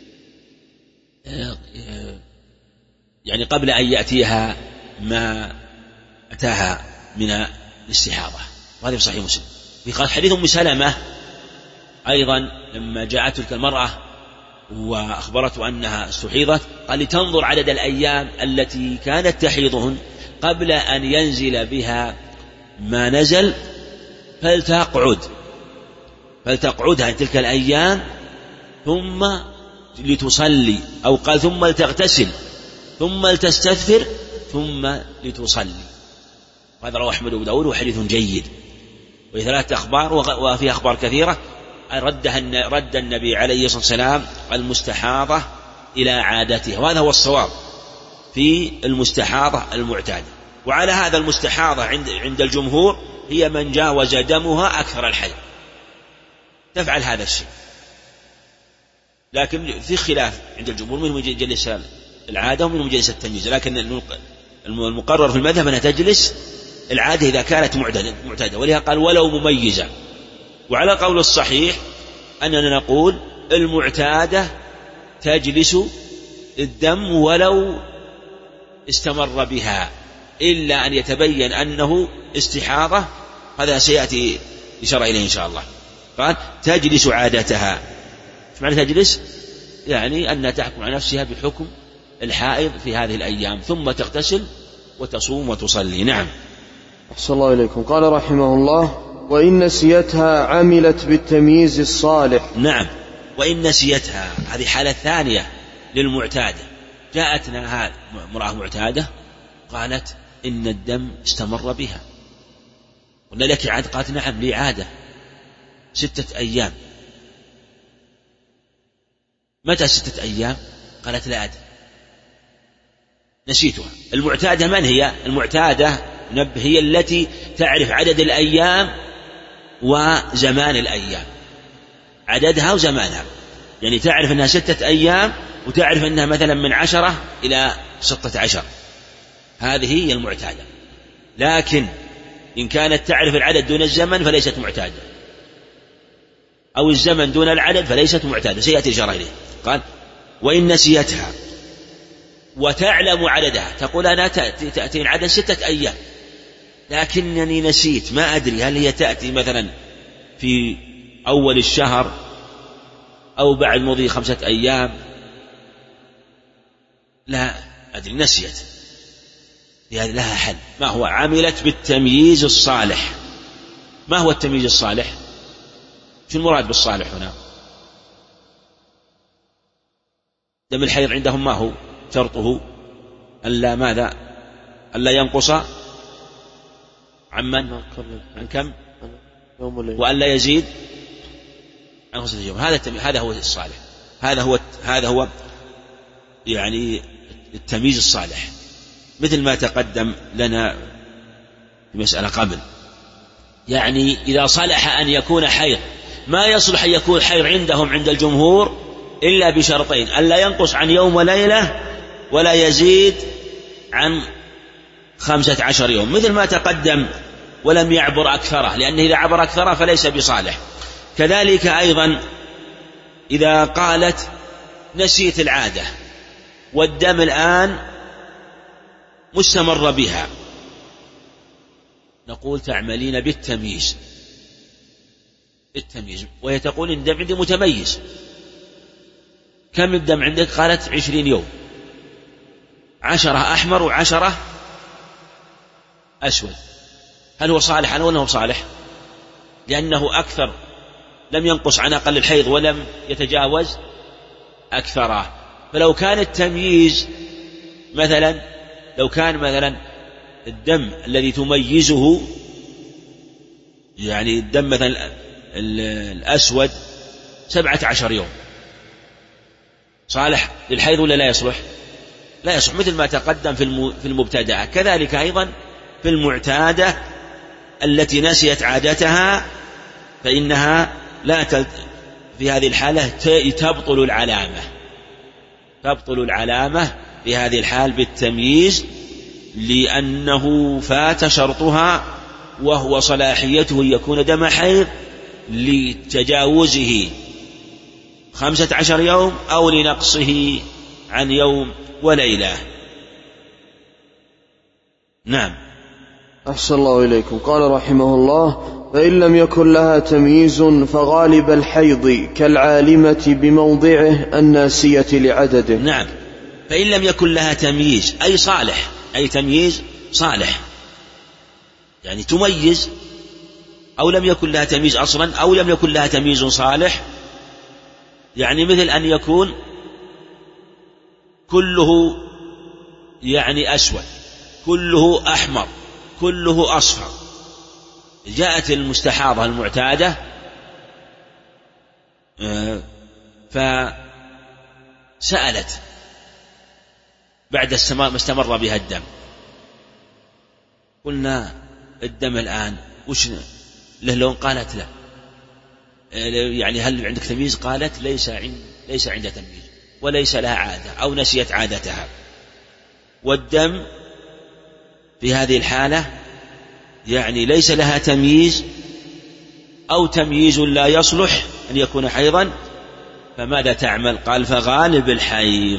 يعني قبل أن يأتيها ما أتاها من الاستحاضة. وهذا في صحيح مسلم. في حديث أم سلمة أيضا لما جاءت تلك المرأة وأخبرته أنها استحيضت، قال لتنظر عدد الأيام التي كانت تحيضهن قبل أن ينزل بها ما نزل، فلتقعدها تلك الأيام ثم لتصلي، أو قال ثم لتغتسل ثم لتستغفر ثم لتصلي. هذا رواه أحمد وأبو داود وحديث جيد. وثلاثة أخبار وفي أخبار كثيرة رد النبي عليه الصلاة والسلام المستحاضة إلى عادتها، وهذا هو الصواب في المستحاضة المعتادة. وعلى هذا المستحاضة عند الجمهور هي من جاوز دمها أكثر الحيض، تفعل هذا الشيء. لكن في خلاف عند الجمهور منهم يجلس العادة ومنهم يجلس التمييز، لكن المقرر في المذهب أنها تجلس العادة إذا كانت معتادة، ولها قال ولو مميزة. وعلى قول الصحيح أننا نقول المعتادة تجلس الدم ولو استمر بها، إلا أن يتبين أنه استحاضة، هذا سيأتي إشارة إليه إن شاء الله. قال تجلس عادتها. معنى تجلس يعني أنها تحكم على نفسها بحكم الحائض في هذه الأيام، ثم تغتسل وتصوم وتصلي. نعم. أحسن الله إليكم. قال رحمه الله: وإن نسيتها عملت بالتمييز الصالح. نعم. وإن نسيتها، هذه حالة ثانية للمعتادة. جاءتنا امرأة معتادة قالت إن الدم استمر بها، قلنا لك عادة؟ قالت نعم لي عادة 6 أيام. متى 6 أيام؟ قالت لا أدري، نسيتها. المعتادة من هي؟ المعتادة هي التي تعرف عدد الأيام وزمان الأيام، عددها وزمانها، يعني تعرف أنها 6 أيام وتعرف أنها مثلا من 10 إلى 16، هذه هي المعتادة. لكن إن كانت تعرف العدد دون الزمن فليست معتادة، أو الزمن دون العدد فليست معتادة، سيأتي إشارة إليه. قال وإن نسيتها وتعلم عددها، تقول أنا تأتي العدد 6 أيام لكنني نسيت، ما أدري هل هي تأتي مثلا في أول الشهر أو بعد مضي 5 أيام، لا أدري، نسيت. هذه لها حل. ما هو؟ عملت بالتمييز الصالح. ما هو التمييز الصالح؟ شو المراد بالصالح هنا؟ دم الحيض عندهم ما هو شرطه؟ ألا ماذا؟ ألا ينقص عن كم؟ وألا يزيد عن 5 يوم. هذا هو الصالح، هذا هو يعني التمييز الصالح، مثل ما تقدم لنا في مسألة قبل. يعني إذا صلح أن يكون حيض، ما يصلح أن يكون حيض عندهم عند الجمهور إلا بشرطين: ألا ينقص عن يوم وليلة، ولا يزيد عن 15 يوم، مثل ما تقدم، ولم يعبر أكثره، لأنه إذا عبر أكثره فليس بصالح. كذلك أيضا إذا قالت نسيت العادة والدم الآن مستمر بها، نقول تعملين بالتمييز، وهي تقول إن الدم عندي متميز. كم الدم عندك؟ قالت 20 يوم، 10 أحمر و10 أسود. هل هو صالح ولا هو صالح؟ لأنه أكثر، لم ينقص عن أقل الحيض ولم يتجاوز أكثره. فلو كان التمييز مثلا، لو كان مثلا الدم الذي تميزه، يعني الدم مثلا الأسود 17 يوم، صالح للحيض ولا لا يصلح؟ لا يصلح، مثل ما تقدم في المبتدأة. كذلك أيضا في المعتادة التي نسيت عادتها، فإنها لا في هذه الحالة تبطل العلامة، تبطل العلامة في هذه الحال بالتمييز، لأنه فات شرطها وهو صلاحيته أن يكون دم حيض لتجاوزه 15 يوم أو لنقصه عن يوم وليلة. نعم. أحسن الله إليكم. قال رحمه الله: فإن لم يكن لها تمييز فغالب الحيض كالعالمة بموضعه الناسية لعدده. نعم. فإن لم يكن لها تمييز أي صالح، أي تمييز صالح، يعني تميز، أو لم يكن لها تمييز أصلا، أو لم يكن لها تمييز صالح، يعني مثل أن يكون كله يعني أسود، كله أحمر، كله أصفر. جاءت المستحاضة المعتادة فسألت بعد ما استمر بها الدم، قلنا الدم الآن وش له لون؟ قالت لا. يعني هل عندك تمييز؟ قالت ليس عندها تمييز وليس لها عادة أو نسيت عادتها. والدم في هذه الحالة يعني ليس لها تمييز أو تمييز لا يصلح أن يكون حيضا، فماذا تعمل؟ قال: فغالب الحيض.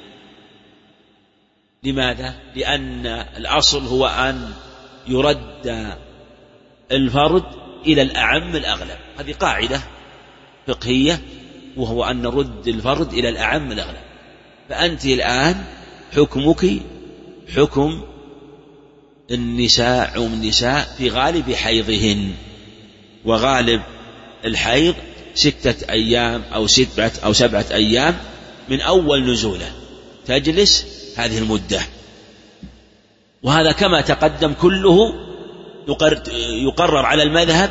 لماذا؟ لأن الأصل هو أن يرد الفرد إلى الأعم الأغلب، هذه قاعدة فقهية، وهو أن نرد الفرد إلى الأعم الأغلب. فأنت الآن حكمك حكم النساء، عموم النساء في غالب حيضهن، وغالب الحيض 6 أيام أو 7 أيام من أول نزوله، تجلس هذه المدة. وهذا كما تقدم كله يقرر على المذهب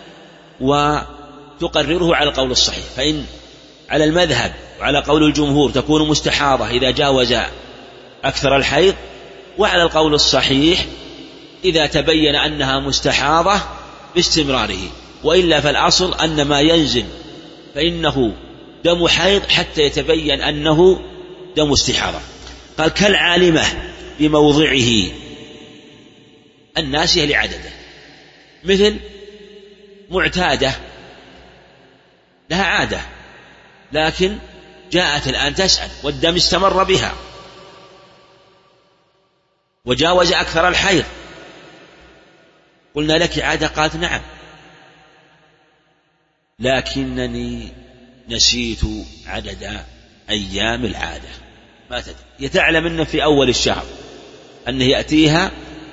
وتقرره على القول الصحيح. فإن على المذهب وعلى قول الجمهور تكون مستحاضة إذا جاوز أكثر الحيض، وعلى القول الصحيح إذا تبين أنها مستحاضة باستمراره، وإلا فالأصل أن ما ينزل فإنه دم حيض حتى يتبين أنه دم استحاضة. قال: كالعالمة بموضعه الناسية لعدده، مثل معتادة لها عادة لكن جاءت الآن تسأل والدم استمر بها وجاوز أكثر الحيض، قلنا: لك عادة؟ قالت: نعم، لكنني نسيت عدد أيام العادة. ما تدري، يتعلم أنه في أول الشهر أنه يأتيها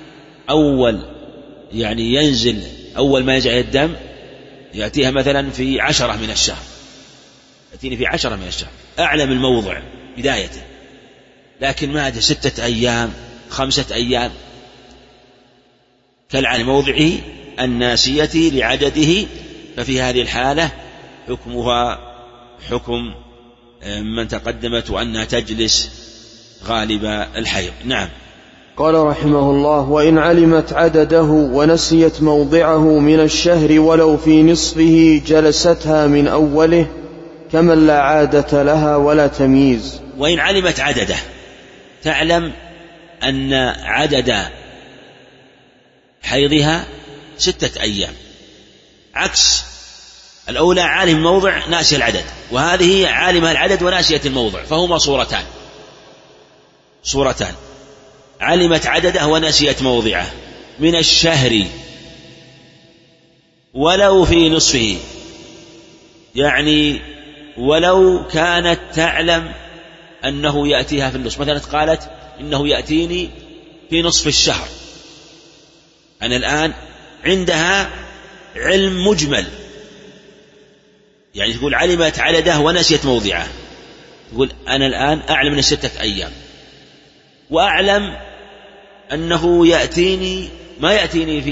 يعني ينزل أول ما يجعل الدم، يأتيها مثلا في 10 من الشهر، يأتيني في 10 من الشهر، أعلم الموضع بدايته، لكن ما أدري 6 أيام 5 أيام. كالعالم موضعه الناسية لعدده، ففي هذه الحالة حكمها حكم من تقدمت، وأنها تجلس غالب الحيض. نعم. قال رحمه الله: وإن علمت عدده ونسيت موضعه من الشهر ولو في نصفه جلستها من أوله كمن لا عادة لها ولا تمييز. وإن علمت عدده، تعلم أن عدد حيضها 6 أيام، عكس الأولى عالم الموضع ناسي العدد، وهذه عالمة العدد وناسية الموضع، فهما صورتان. علمت عدده ونسيت موضعه من الشهر ولو في نصفه، يعني ولو كانت تعلم أنه يأتيها في النصف، مثلا قالت: إنه يأتيني في نصف الشهر. أنا الآن عندها علم مجمل، يعني تقول علمت عدده ونسيت موضعه، تقول: أنا الآن أعلم من 6 أيام، وأعلم أنه يأتيني ما يأتيني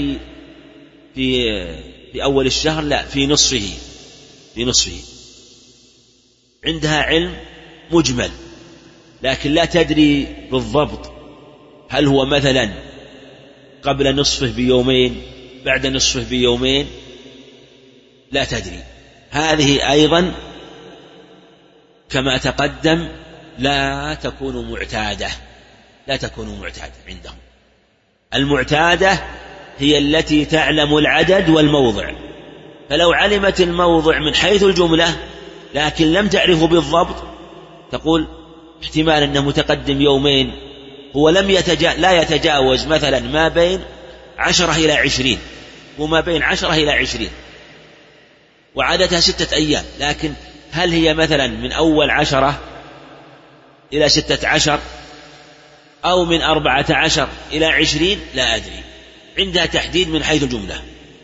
في أول الشهر، لا، في نصفه. عندها علم مجمل، لكن لا تدري بالضبط هل هو مثلا قبل نصفه بيومين، بعد نصفه بيومين، لا تدري. هذه أيضا كما تقدم لا تكون معتادة عندهم. المعتادة هي التي تعلم العدد والموضع، فلو علمت الموضع من حيث الجملة لكن لم تعرفه بالضبط تقول احتمال أنه متقدم يومين، هو لا يتجاوز مثلا ما بين 10 إلى 20 وما بين 10 إلى 20 وعادتها 6 أيام، لكن هل هي مثلا من أول 10 إلى 16 أو من 14 إلى 20 لا أدري، عندها تحديد من حيث الجملة،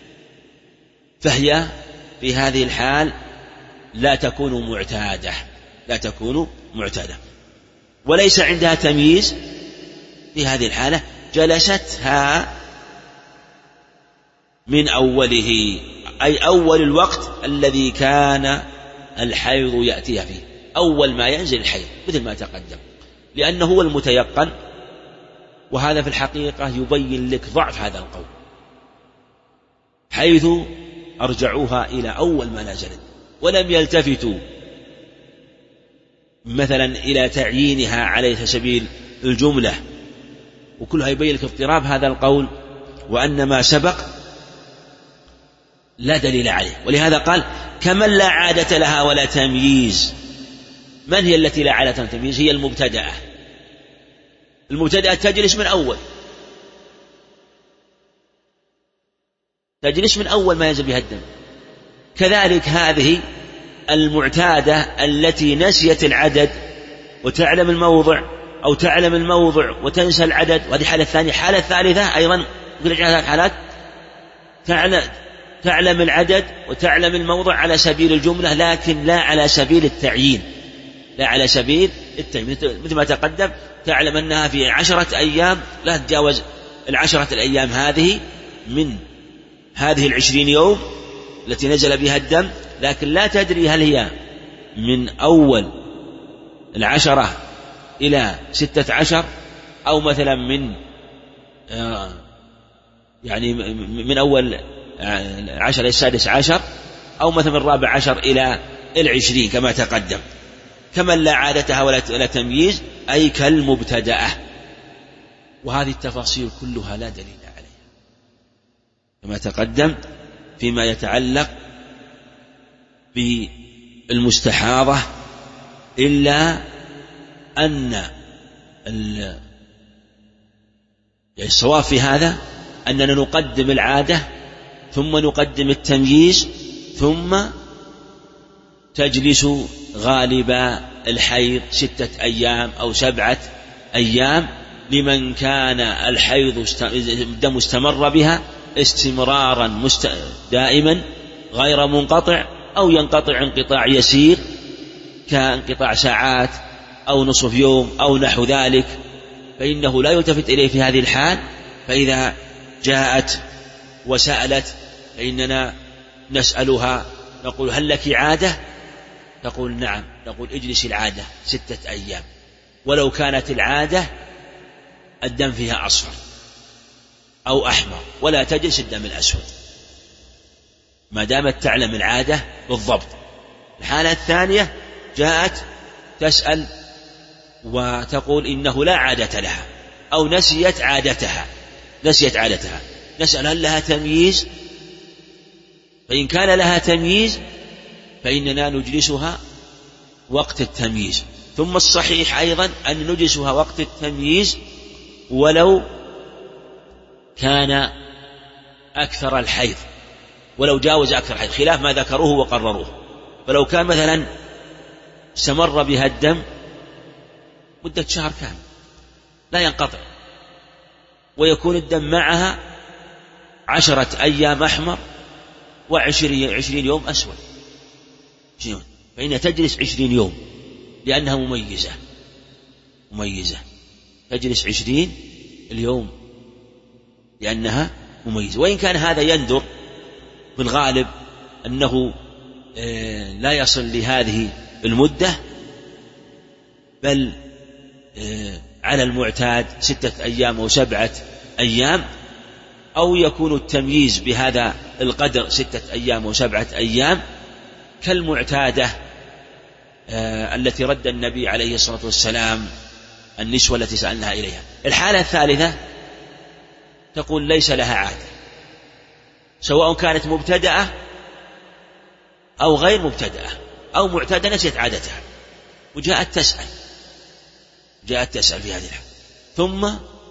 فهي في هذه الحال لا تكون معتادة وليس عندها تمييز. في هذه الحالة جلستها من أوله، أي أول الوقت الذي كان الحيض يأتيها فيه، أول ما ينزل الحيض مثل ما تقدم، لأنه هو المتيقن. وهذا في الحقيقة يبين لك ضعف هذا القول، حيث أرجعوها إلى أول ما نزلت ولم يلتفتوا مثلا إلى تعيينها على سبيل الجملة، وكلها يبين لك اضطراب هذا القول وأن ما سبق لا دليل عليه. ولهذا قال كمن لا عادة لها ولا تمييز. من هي التي لا عادة ولا تمييز؟ هي المبتدأة تجلس من أول ما ينزل بها الدم. كذلك هذه المعتادة التي نسيت العدد وتعلم الموضع، أو تعلم الموضع وتنسى العدد، وهذه حالة ثانية. حالة ثالثة أيضا يقول حالات تعلم العدد وتعلم الموضع على سبيل الجملة لكن لا على سبيل التعيين، مثل ما تقدم، تعلم أنها في 10 أيام لا تتجاوز 10 الأيام هذه من هذه 20 يوم التي نزل بها الدم، لكن لا تدري هل هي من أول 10 إلى 16 أو مثلا من أول 10 إلى 16 أو مثلا من 14 إلى 20 كما تقدم. كمن لا عادتها ولا تمييز، أي كالمبتدأة. وهذه التفاصيل كلها لا دليل عليها كما تقدم فيما يتعلق بالمستحاضة، إلا أن الصواب في هذا أننا نقدم العادة ثم نقدم التمييز، ثم تجلس غالب الحيض 6 أيام أو 7 أيام لمن كان الحيض الدم استمر بها استمرارا دائما غير منقطع، أو ينقطع انقطاع يسير كانقطاع ساعات أو نصف يوم أو نحو ذلك، فإنه لا يلتفت إليه في هذه الحال. فإذا جاءت وسألت فإننا نسألها نقول هل لك عادة؟ تقول نعم، نقول اجلس العادة 6 أيام، ولو كانت العادة الدم فيها أصفر أو أحمر، ولا تجلس الدم الأسود ما دامت تعلم العادة بالضبط. الحالة الثانية جاءت تسأل وتقول إنه لا عادة لها أو نسيت عادتها، نسأل هل لها تمييز؟ فإن كان لها تمييز فإننا نجلسها وقت التمييز. ثم الصحيح أيضا أن نجلسها وقت التمييز ولو كان أكثر الحيض، ولو جاوز أكثر الحيض، خلاف ما ذكروه وقرروه. فلو كان مثلا استمر بها الدم مدة شهر كامل لا ينقطع، ويكون الدم معها 10 أيام أحمر و20 يوم أسود، فإنها تجلس 20 يوم لأنها مميزة، تجلس 20 اليوم لأنها مميزة. وإن كان هذا يندر، في الغالب أنه لا يصل لهذه المدة، بل على المعتاد 6 أيام أو 7 أيام، أو يكون التمييز بهذا القدر 6 أيام أو 7 أيام كالمعتادة التي رد النبي عليه الصلاة والسلام النسوة التي سألناها إليها. الحالة الثالثة تقول ليس لها عادة، سواء كانت مبتدأة أو غير مبتدأة أو معتادة نسيت عادتها وجاءت تسأل في هذه الحالة، ثم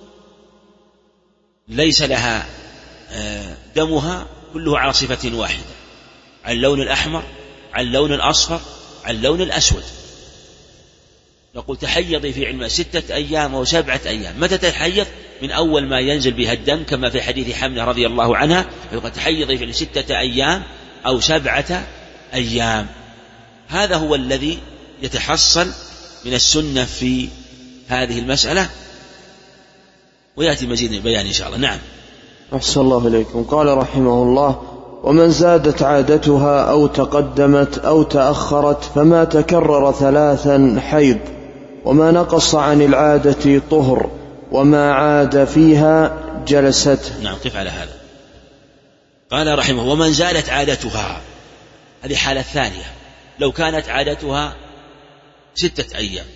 ليس لها دمها كله على صفة واحدة، على اللون الأحمر، على اللون الأصفر، على اللون الأسود. نقول تحيضي في علم 6 أيام أو 7 أيام. متى تحيض؟ من أول ما ينزل بها الدم، كما في حديث حملة رضي الله عنها يقول تحيضي في 6 أيام أو 7 أيام. هذا هو الذي يتحصل من السنة في هذه المسألة، ويأتي مزيد من البيان إن شاء الله. نعم. أحسن الله إليكم. قال رحمه الله: ومن زادت عادتها أو تقدمت أو تأخرت فما تكرر 3 حيض، وما نقص عن العادة طهر، وما عاد فيها جلست. نعم، قف على هذا. قال رحمه: ومن زادت عادتها، هذه حالة ثانية. لو كانت عادتها 6 أيام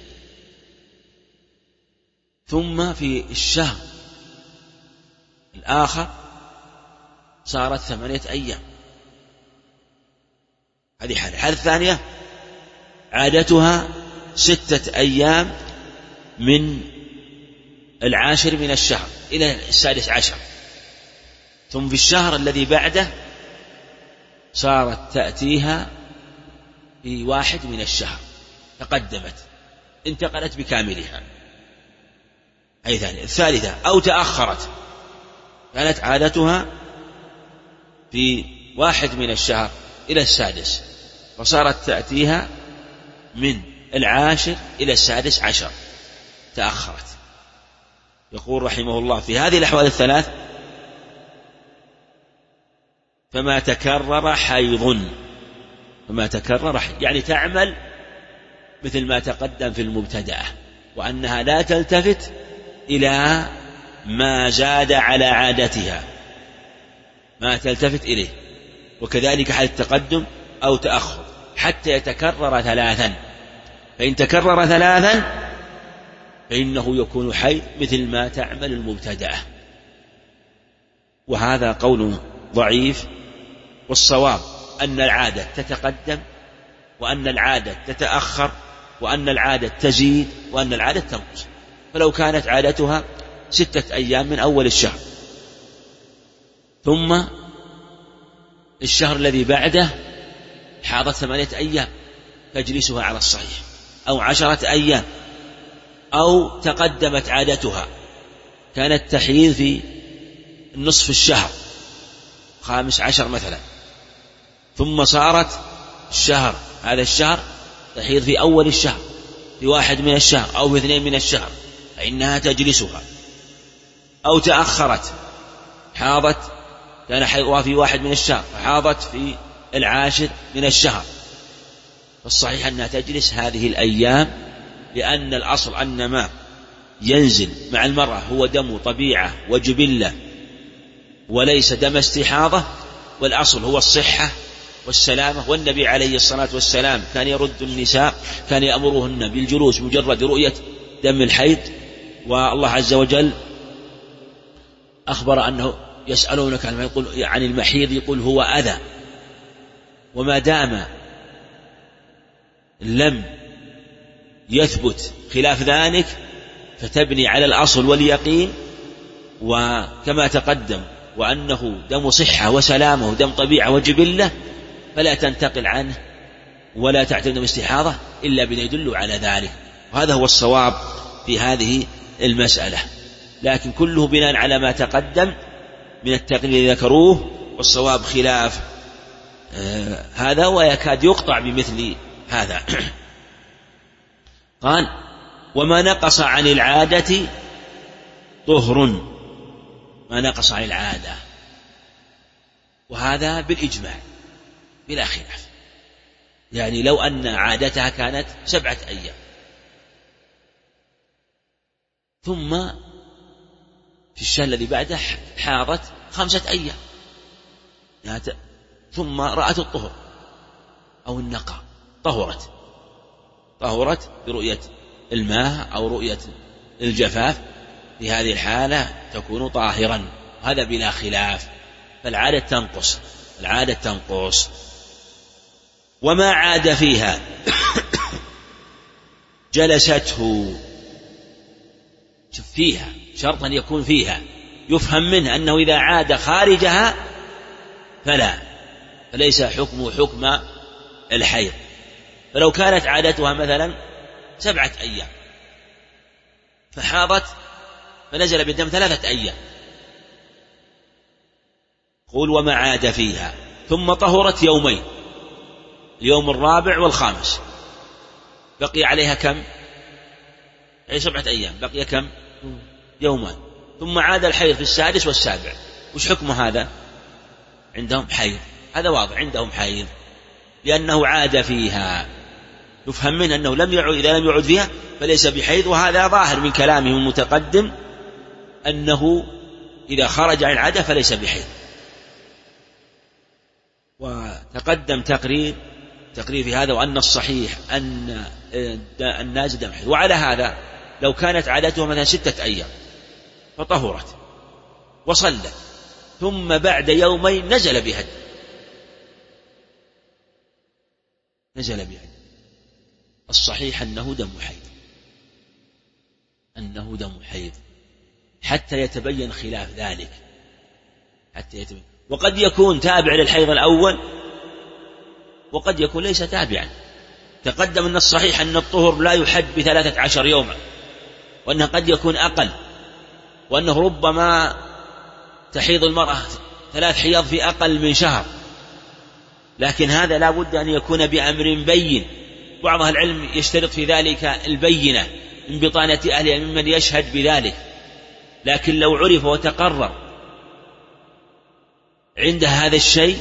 ثم في الشهر الآخر صارت 8 أيام، هذه حالة. الحالة الثانية عادتها 6 أيام من 10 من الشهر إلى 16، ثم في الشهر الذي بعده صارت تأتيها في 1 من الشهر، تقدمت، انتقلت بكاملها. أي ثانية. الثالثة أو تأخرت، كانت عادتها في 1 من الشهر إلى 6 فصارت تأتيها من 10 إلى 16، تأخرت. يقول رحمه الله: في هذه الأحوال الثلاث فما تكرر حيض، يعني تعمل مثل ما تقدم في المبتدأة، وأنها لا تلتفت إلى ما زاد على عادتها، ما تلتفت إليه. وكذلك حال التقدم أو تأخر حتى يتكرر 3، فإن تكرر 3 فإنه يكون حيض مثل ما تعمل المبتدأة. وهذا قول ضعيف، والصواب أن العادة تتقدم، وأن العادة تتأخر، وأن العادة تزيد، وأن العادة تنقص. فلو كانت عادتها 6 أيام من أول الشهر، ثم الشهر الذي بعده حاضت 8 أيام، تجلسها على الصحيح، أو 10 أيام، أو تقدمت عادتها، كانت تحيض في نصف الشهر 15 مثلا، ثم صارت هذا الشهر تحيض في أول الشهر، في 1 من الشهر أو في 2 من الشهر، فإنها تجلسها. أو تأخرت، حاضت، كان حيضها في 1 من الشهر فحاضت في 10 من الشهر، فالصحيح أنها تجلس هذه الأيام، لأن الأصل أن ما ينزل مع المرأة هو دم طبيعة وجبلة وليس دم استحاضة، والأصل هو الصحة والسلامة. والنبي عليه الصلاة والسلام كان يرد النساء، كان يأمرهن بالجلوس مجرد رؤية دم الحيض، والله عز وجل أخبر أنه يسألونك عن المحيض، يقول هو أذى، وما دام لم يثبت خلاف ذلك فتبني على الأصل واليقين، وكما تقدم وأنه دم صحة وسلامة ودم طبيعة وجبلة، فلا تنتقل عنه ولا تعتمد باستحاضة إلا بما يدل على ذلك. وهذا هو الصواب في هذه المسألة، لكن كله بناء على ما تقدم من التقليد الذي ذكروه، والصواب خلاف هذا، ويكاد يقطع بمثل هذا. قال: وما نقص عن العادة طهر، ما نقص عن العادة، وهذا بالإجماع بلا خلاف. يعني لو أن عادتها كانت 7 أيام ثم في الشهر الذي بعده حاضت 5 أيام، ثم رأت الطهر أو النقاء، طهرت، طهرت برؤية الماء أو رؤية الجفاف، في هذه الحالة تكون طاهرا، هذا بلا خلاف. فالعادة تنقص. وما عاد فيها جلسته، فيها شرط أن يكون فيها، يفهم منه أنه إذا عاد خارجها فليس حكمه حكم الحيض. فلو كانت عادتها مثلا 7 أيام فحاضت فنزل بالدم 3 أيام، قول وما عاد فيها، ثم طهرت يومين، اليوم الرابع والخامس، بقي عليها كم؟ أي 7 أيام، بقي كم؟ يومان، ثم عاد الحيض في 6 والسابع، وش حكم هذا؟ عندهم حيض، هذا واضح، عندهم حيض، لأنه عاد فيها، يفهم منه أنه إذا لم يعد فيها فليس بحيض. وهذا ظاهر من كلامه المتقدم أنه إذا خرج عن العادة فليس بحيض. وتقدم تقرير في هذا، وأن الصحيح أن النازل دم حيض. وعلى هذا لو كانت عادتها مثلا 6 أيام فطهرت وصلت، ثم بعد يومين نزل بها الصحيح أنه دم حيض حتى يتبين خلاف ذلك، وقد يكون تابع للحيض الأول وقد يكون ليس تابعا. تقدم أن الصحيح أن الطهر لا يحد ب13 يوما، وأنه قد يكون أقل، وأنه ربما تحيض المرأة 3 حيض في أقل من شهر، لكن هذا لا بد أن يكون بأمر بين. بعض أهل العلم يشترط في ذلك البينة من بطانة أهلها ممن يشهد بذلك، لكن لو عرف وتقرر عندها هذا الشيء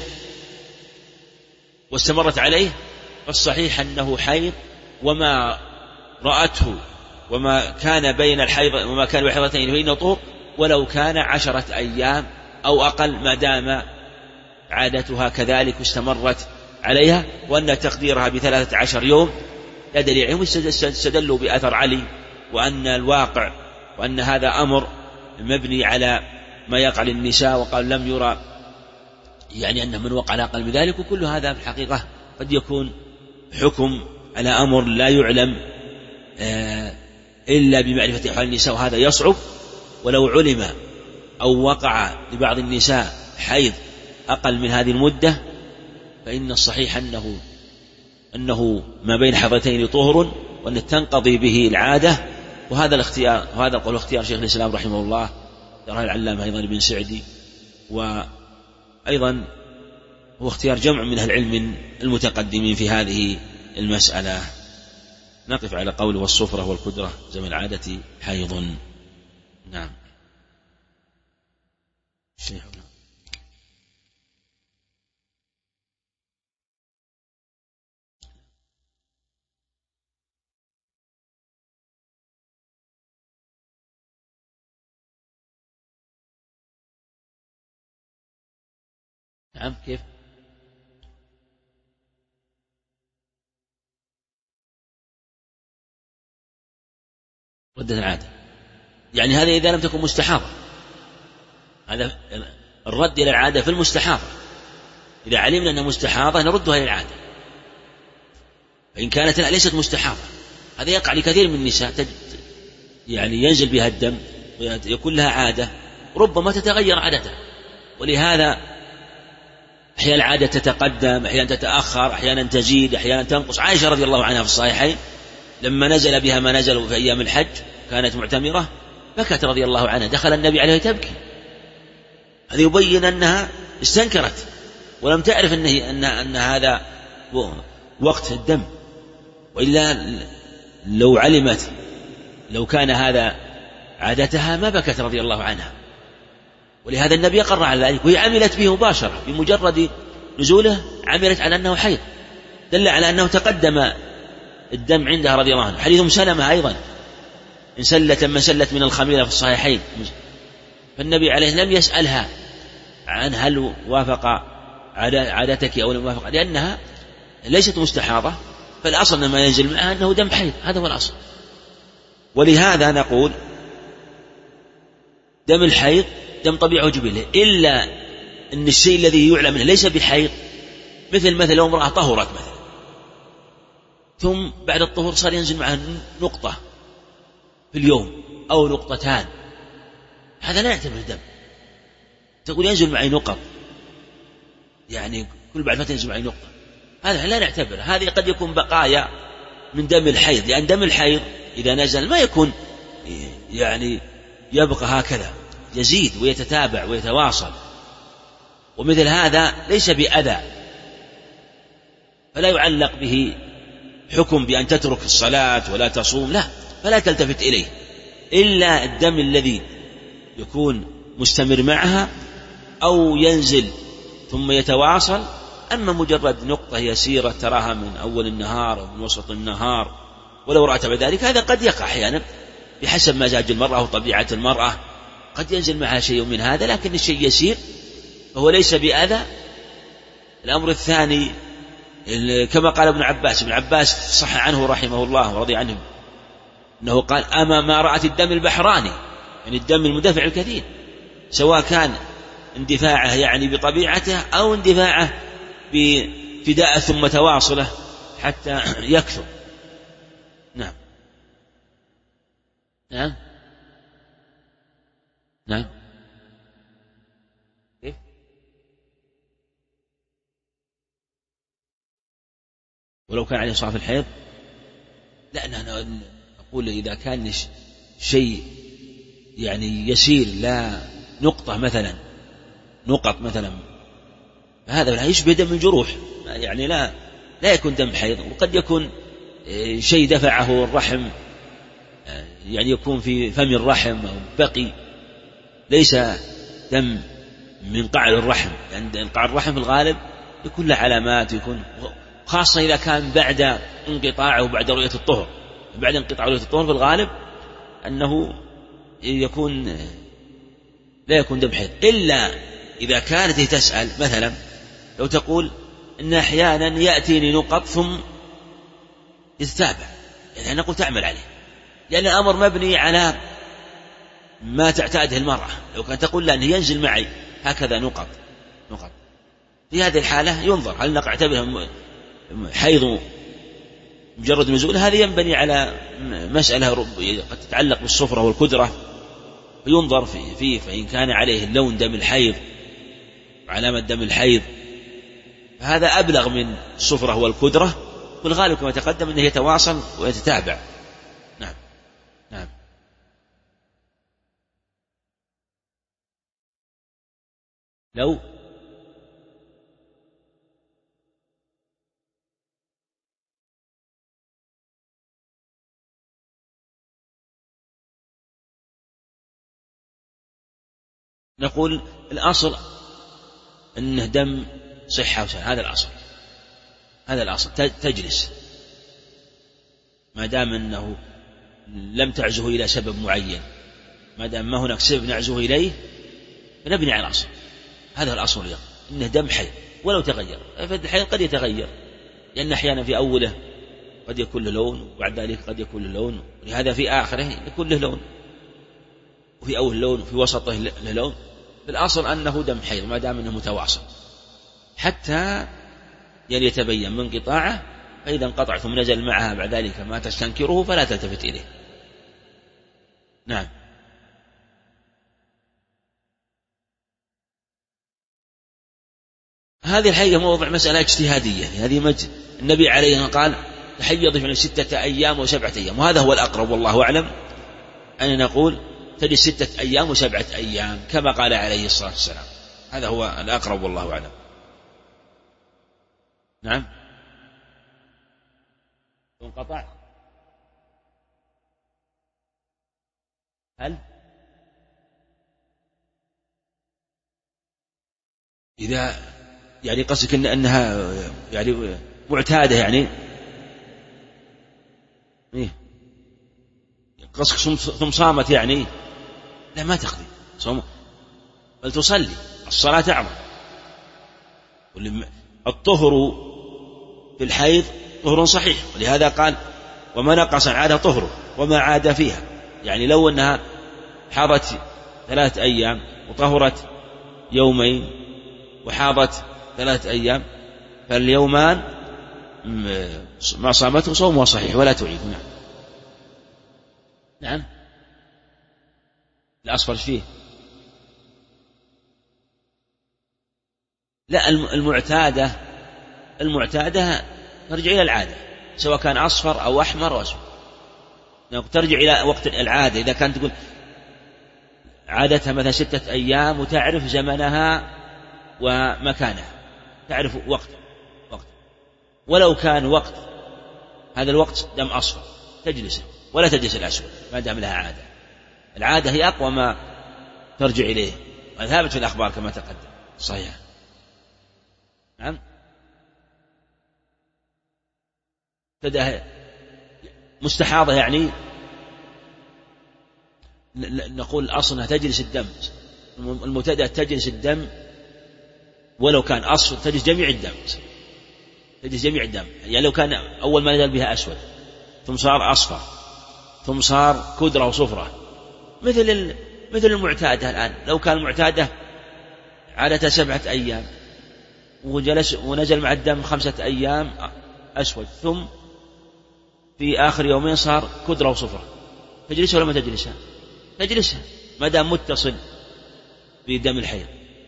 واستمرت عليه فالصحيح أنه حيض، وما رأته وما كان بين الحيض وما كان بين الحيضتين فإنه طهر، ولو كان 10 أيام أو أقل، ما دام عادتها كذلك واستمرت عليها. وأن تقديرها ب13 يوم لا دليل عليهم، استدلوا بأثر علي، وأن الواقع وأن هذا أمر مبني على ما يقع للنساء، وقال لم يرى يعني أن من وقع على أقل من ذلك. وكل هذا في الحقيقة قد يكون حكم على أمر لا يعلم إلا بمعرفة أحوال النساء، وهذا يصعب. ولو علم أو وقع لبعض النساء حيض أقل من هذه المدة فإن الصحيح أنه ما بين حيضتين طهر، وأن تنقضي به العادة. وهذا الاختيار، وهذا القول اختيار شيخ الإسلام رحمه الله، يراه العلامة أيضا ابن سعدي، وأيضا هو اختيار جمع من أهل العلم المتقدمين في هذه المسألة. نقف على قوله والصفرة والقدرة زمن العادة حيض. نعم. نعم. كيف؟ ردت العادة، يعني هذا إذا لم تكن مستحاضة، هذا الرد إلى العادة في المستحاضة. إذا علمنا أنها مستحاضة نردها إلى العادة، فإن كانت ليست مستحاضة هذا يقع لكثير من النساء، يعني ينزل بها الدم ويكون لها عادة، ربما تتغير عادتها، ولهذا أحيانا العادة تتقدم، أحيانا تتأخر، أحيانا تزيد، أحيانا تنقص. عائشة رضي الله عنها في الصحيحين لما نزل بها ما نزل في أيام الحج كانت معتمرة، بكت رضي الله عنها، دخل النبي عليه تبكي. هذا يبين أنها استنكرت ولم تعرف أن هذا وقت الدم، وإلا لو علمت لو كان هذا عادتها ما بكت رضي الله عنها. ولهذا النبي أقر على ذلك، وهي عملت به مباشرة بمجرد نزوله، عملت على أنه حيض، دل على أنه تقدم الدم عندها رضي الله عنها. حديث سلمة أيضا إن سلت من سلت من الخميرة في الصحيحين، فالنبي عليه لم يسألها عن هل وافق عادتك أو لم وافق، لأنها ليست مستحاضة فالأصل ما ينزل معها أنه دم حيض، هذا هو الأصل. ولهذا نقول دم الحيض دم طبيعي وجبلي، إلا أن الشيء الذي يعلم منه ليس بحيض، مثل لو امرأة طهرت مثلا ثم بعد الطهور صار ينزل معها نقطة في اليوم أو نقطتان، هذا لا يعتبر دم. تقول ينزل معي نقط، يعني كل بعد فترة ينزل معي نقطة، هذا لا نعتبر. هذه قد يكون بقايا من دم الحيض، لأن دم الحيض إذا نزل ما يكون يعني يبقى هكذا، يزيد ويتتابع ويتواصل، ومثل هذا ليس بأذى، فلا يعلق به حكم بأن تترك الصلاة ولا تصوم، لا، فلا تلتفت إليه، إلا الدم الذي يكون مستمر معها أو ينزل ثم يتواصل. أما مجرد نقطة يسيرة تراها من أول النهار أو من وسط النهار ولو راتب ذلك، هذا قد يقع أحيانا بحسب مزاج المرأة وطبيعة المرأة، قد ينزل معها شيء من هذا، لكن الشيء يسير فهو ليس بأذى. الأمر الثاني كما قال ابن عباس صح عنه رحمه الله ورضي عنه أنه قال: أما ما رأت الدم البحراني، يعني الدم المندفع الكثير، سواء كان اندفاعه يعني بطبيعته أو اندفاعه بفداء ثم تواصله حتى يكثر. نعم نعم نعم. كيف؟ ولو كان عليه صلاة الحيض، لا، أنا أقول إذا كان شيء يعني يسير، لا نقطة مثلا، نقط مثلا، هذا لا يشبه دم الجروح، يعني لا يكون دم حيض. وقد يكون شيء دفعه الرحم، يعني يكون في فم الرحم أو بقي، ليس دم من قعر الرحم، يعني قعر الرحم في الغالب يكون له علامات، يكون خاصة إذا كان بعد انقطاعه وبعد رؤية الطهر. بعد انقطاع رؤية الطهر في الغالب أنه لا يكون دم حيض، إلا إذا كانت تسأل مثلا، لو تقول إن أحيانا يأتيني نقط ثم يتتابع، يعني نقول تعمل عليه، لأن الأمر مبني على ما تعتاده المرأة. لو كانت تقول لا، أنه ينزل معي هكذا نقط، في هذه الحالة ينظر هل نعتبرها حيض مجرد نزول، هذا ينبني على مسألة قد تتعلق بالصفرة والكدرة، فينظر فيه، فإن كان عليه اللون دم الحيض وعلامة دم الحيض، فهذا أبلغ من الصفرة والكدرة، والغالب كما تقدم أنه يتواصل ويتتابع. نعم نعم. لو نقول الأصل أنه دم صحة وسلامة، هذا الأصل تجلس ما دام أنه لم تعزه إلى سبب معين، ما دام ما هناك سبب نعزه إليه فنبني على الأصل. هذا الأصل اليوم أنه دم حيض ولو تغير، فالحيض قد يتغير، لأن أحيانا في أوله قد يكون له لون، وبعد ذلك قد يكون له لون، ولهذا في آخره يكون له لون، وفي أول لون، وفي وسطه له لون. الأصل أنه دم حيض ما دام أنه متواصل حتى يتبين من انقطاعه، فإذا انقطع ثم نزل معها بعد ذلك ما تستنكره فلا تلتفت إليه. نعم. هذه الحقيقة موضع مسألة اجتهادية، هذه النبي عليه قال تحيض من 6 أيام و7 أيام، وهذا هو الأقرب والله أعلم، أن نقول تجلس 6 أيام و7 أيام كما قال عليه الصلاة والسلام، هذا هو الأقرب والله أعلم. نعم. انقطع، هل إذا يعني قصدك أنها يعني معتادة، يعني إيه قصدك ثم صامت، يعني لا ما تقضي صوم بل تصلي، الصلاة أعظم. الطهر في الحيض طهر صحيح. ولهذا قال وما نقص عادة طهره وما عاد فيها، يعني لو أنها حاضت 3 أيام وطهرت يومين وحاضت 3 أيام فاليومان ما صامته صومها صحيح ولا تعيد. نعم الأصفر فيه لا المعتادة ترجع إلى العادة سواء كان أصفر أو أحمر أو أسود، ترجع إلى وقت العادة. إذا كانت تقول عادتها مثلا 6 أيام وتعرف زمنها ومكانها، تعرف وقت ولو كان وقت هذا الوقت دم أصفر تجلسه ولا تجلس الأسود ما دام لها عادة. العادة هي أقوى ما ترجع إليه، وثابت في الأخبار كما تقدم صحيح. نعم مستحاضة يعني نقول أصلا تجلس الدم، المبتدأ تجلس الدم ولو كان أصفر تجلس جميع الدم، يعني لو كان أول ما نزل بها أسود ثم صار أصفر ثم صار كدرة وصفرة مثل المعتادة. الآن لو كان المعتادة عادة 7 أيام ونزل مع الدم 5 أيام أسود ثم في آخر يومين صار كدرة وصفرة، تجلسها ولا ما تجلسها؟ تجلسها ما دام متصل بدم الحيض.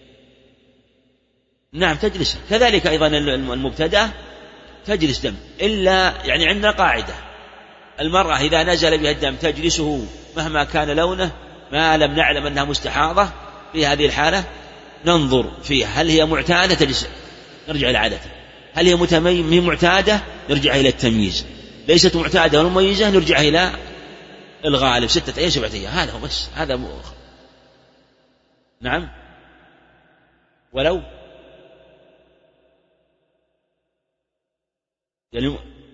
نعم تجلسها. كذلك أيضا المبتدأ تجلس دم، إلا يعني عندنا قاعدة المرأة إذا نزل بها الدم تجلسه مهما كان لونه ما لم نعلم أنها مستحاضة. في هذه الحالة ننظر فيها هل هي معتادة تجلس نرجع إلى عادتها، هل هي متميزة معتادة نرجع إلى التمييز، ليست معتادة ولا مميزة نرجع إلى الغالب 6 أيام 7 أيام. هذا هو بس هذا نعم ولو يعني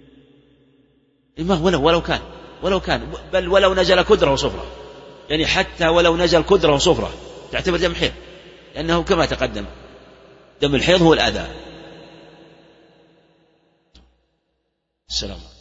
ولو كان بل ولو نزل كدرة وصفرة، يعني حتى ولو نزل كدرة وصفرة تعتبر دم حيض، لأنه كما تقدم دم الحيض هو الأذى. السلام.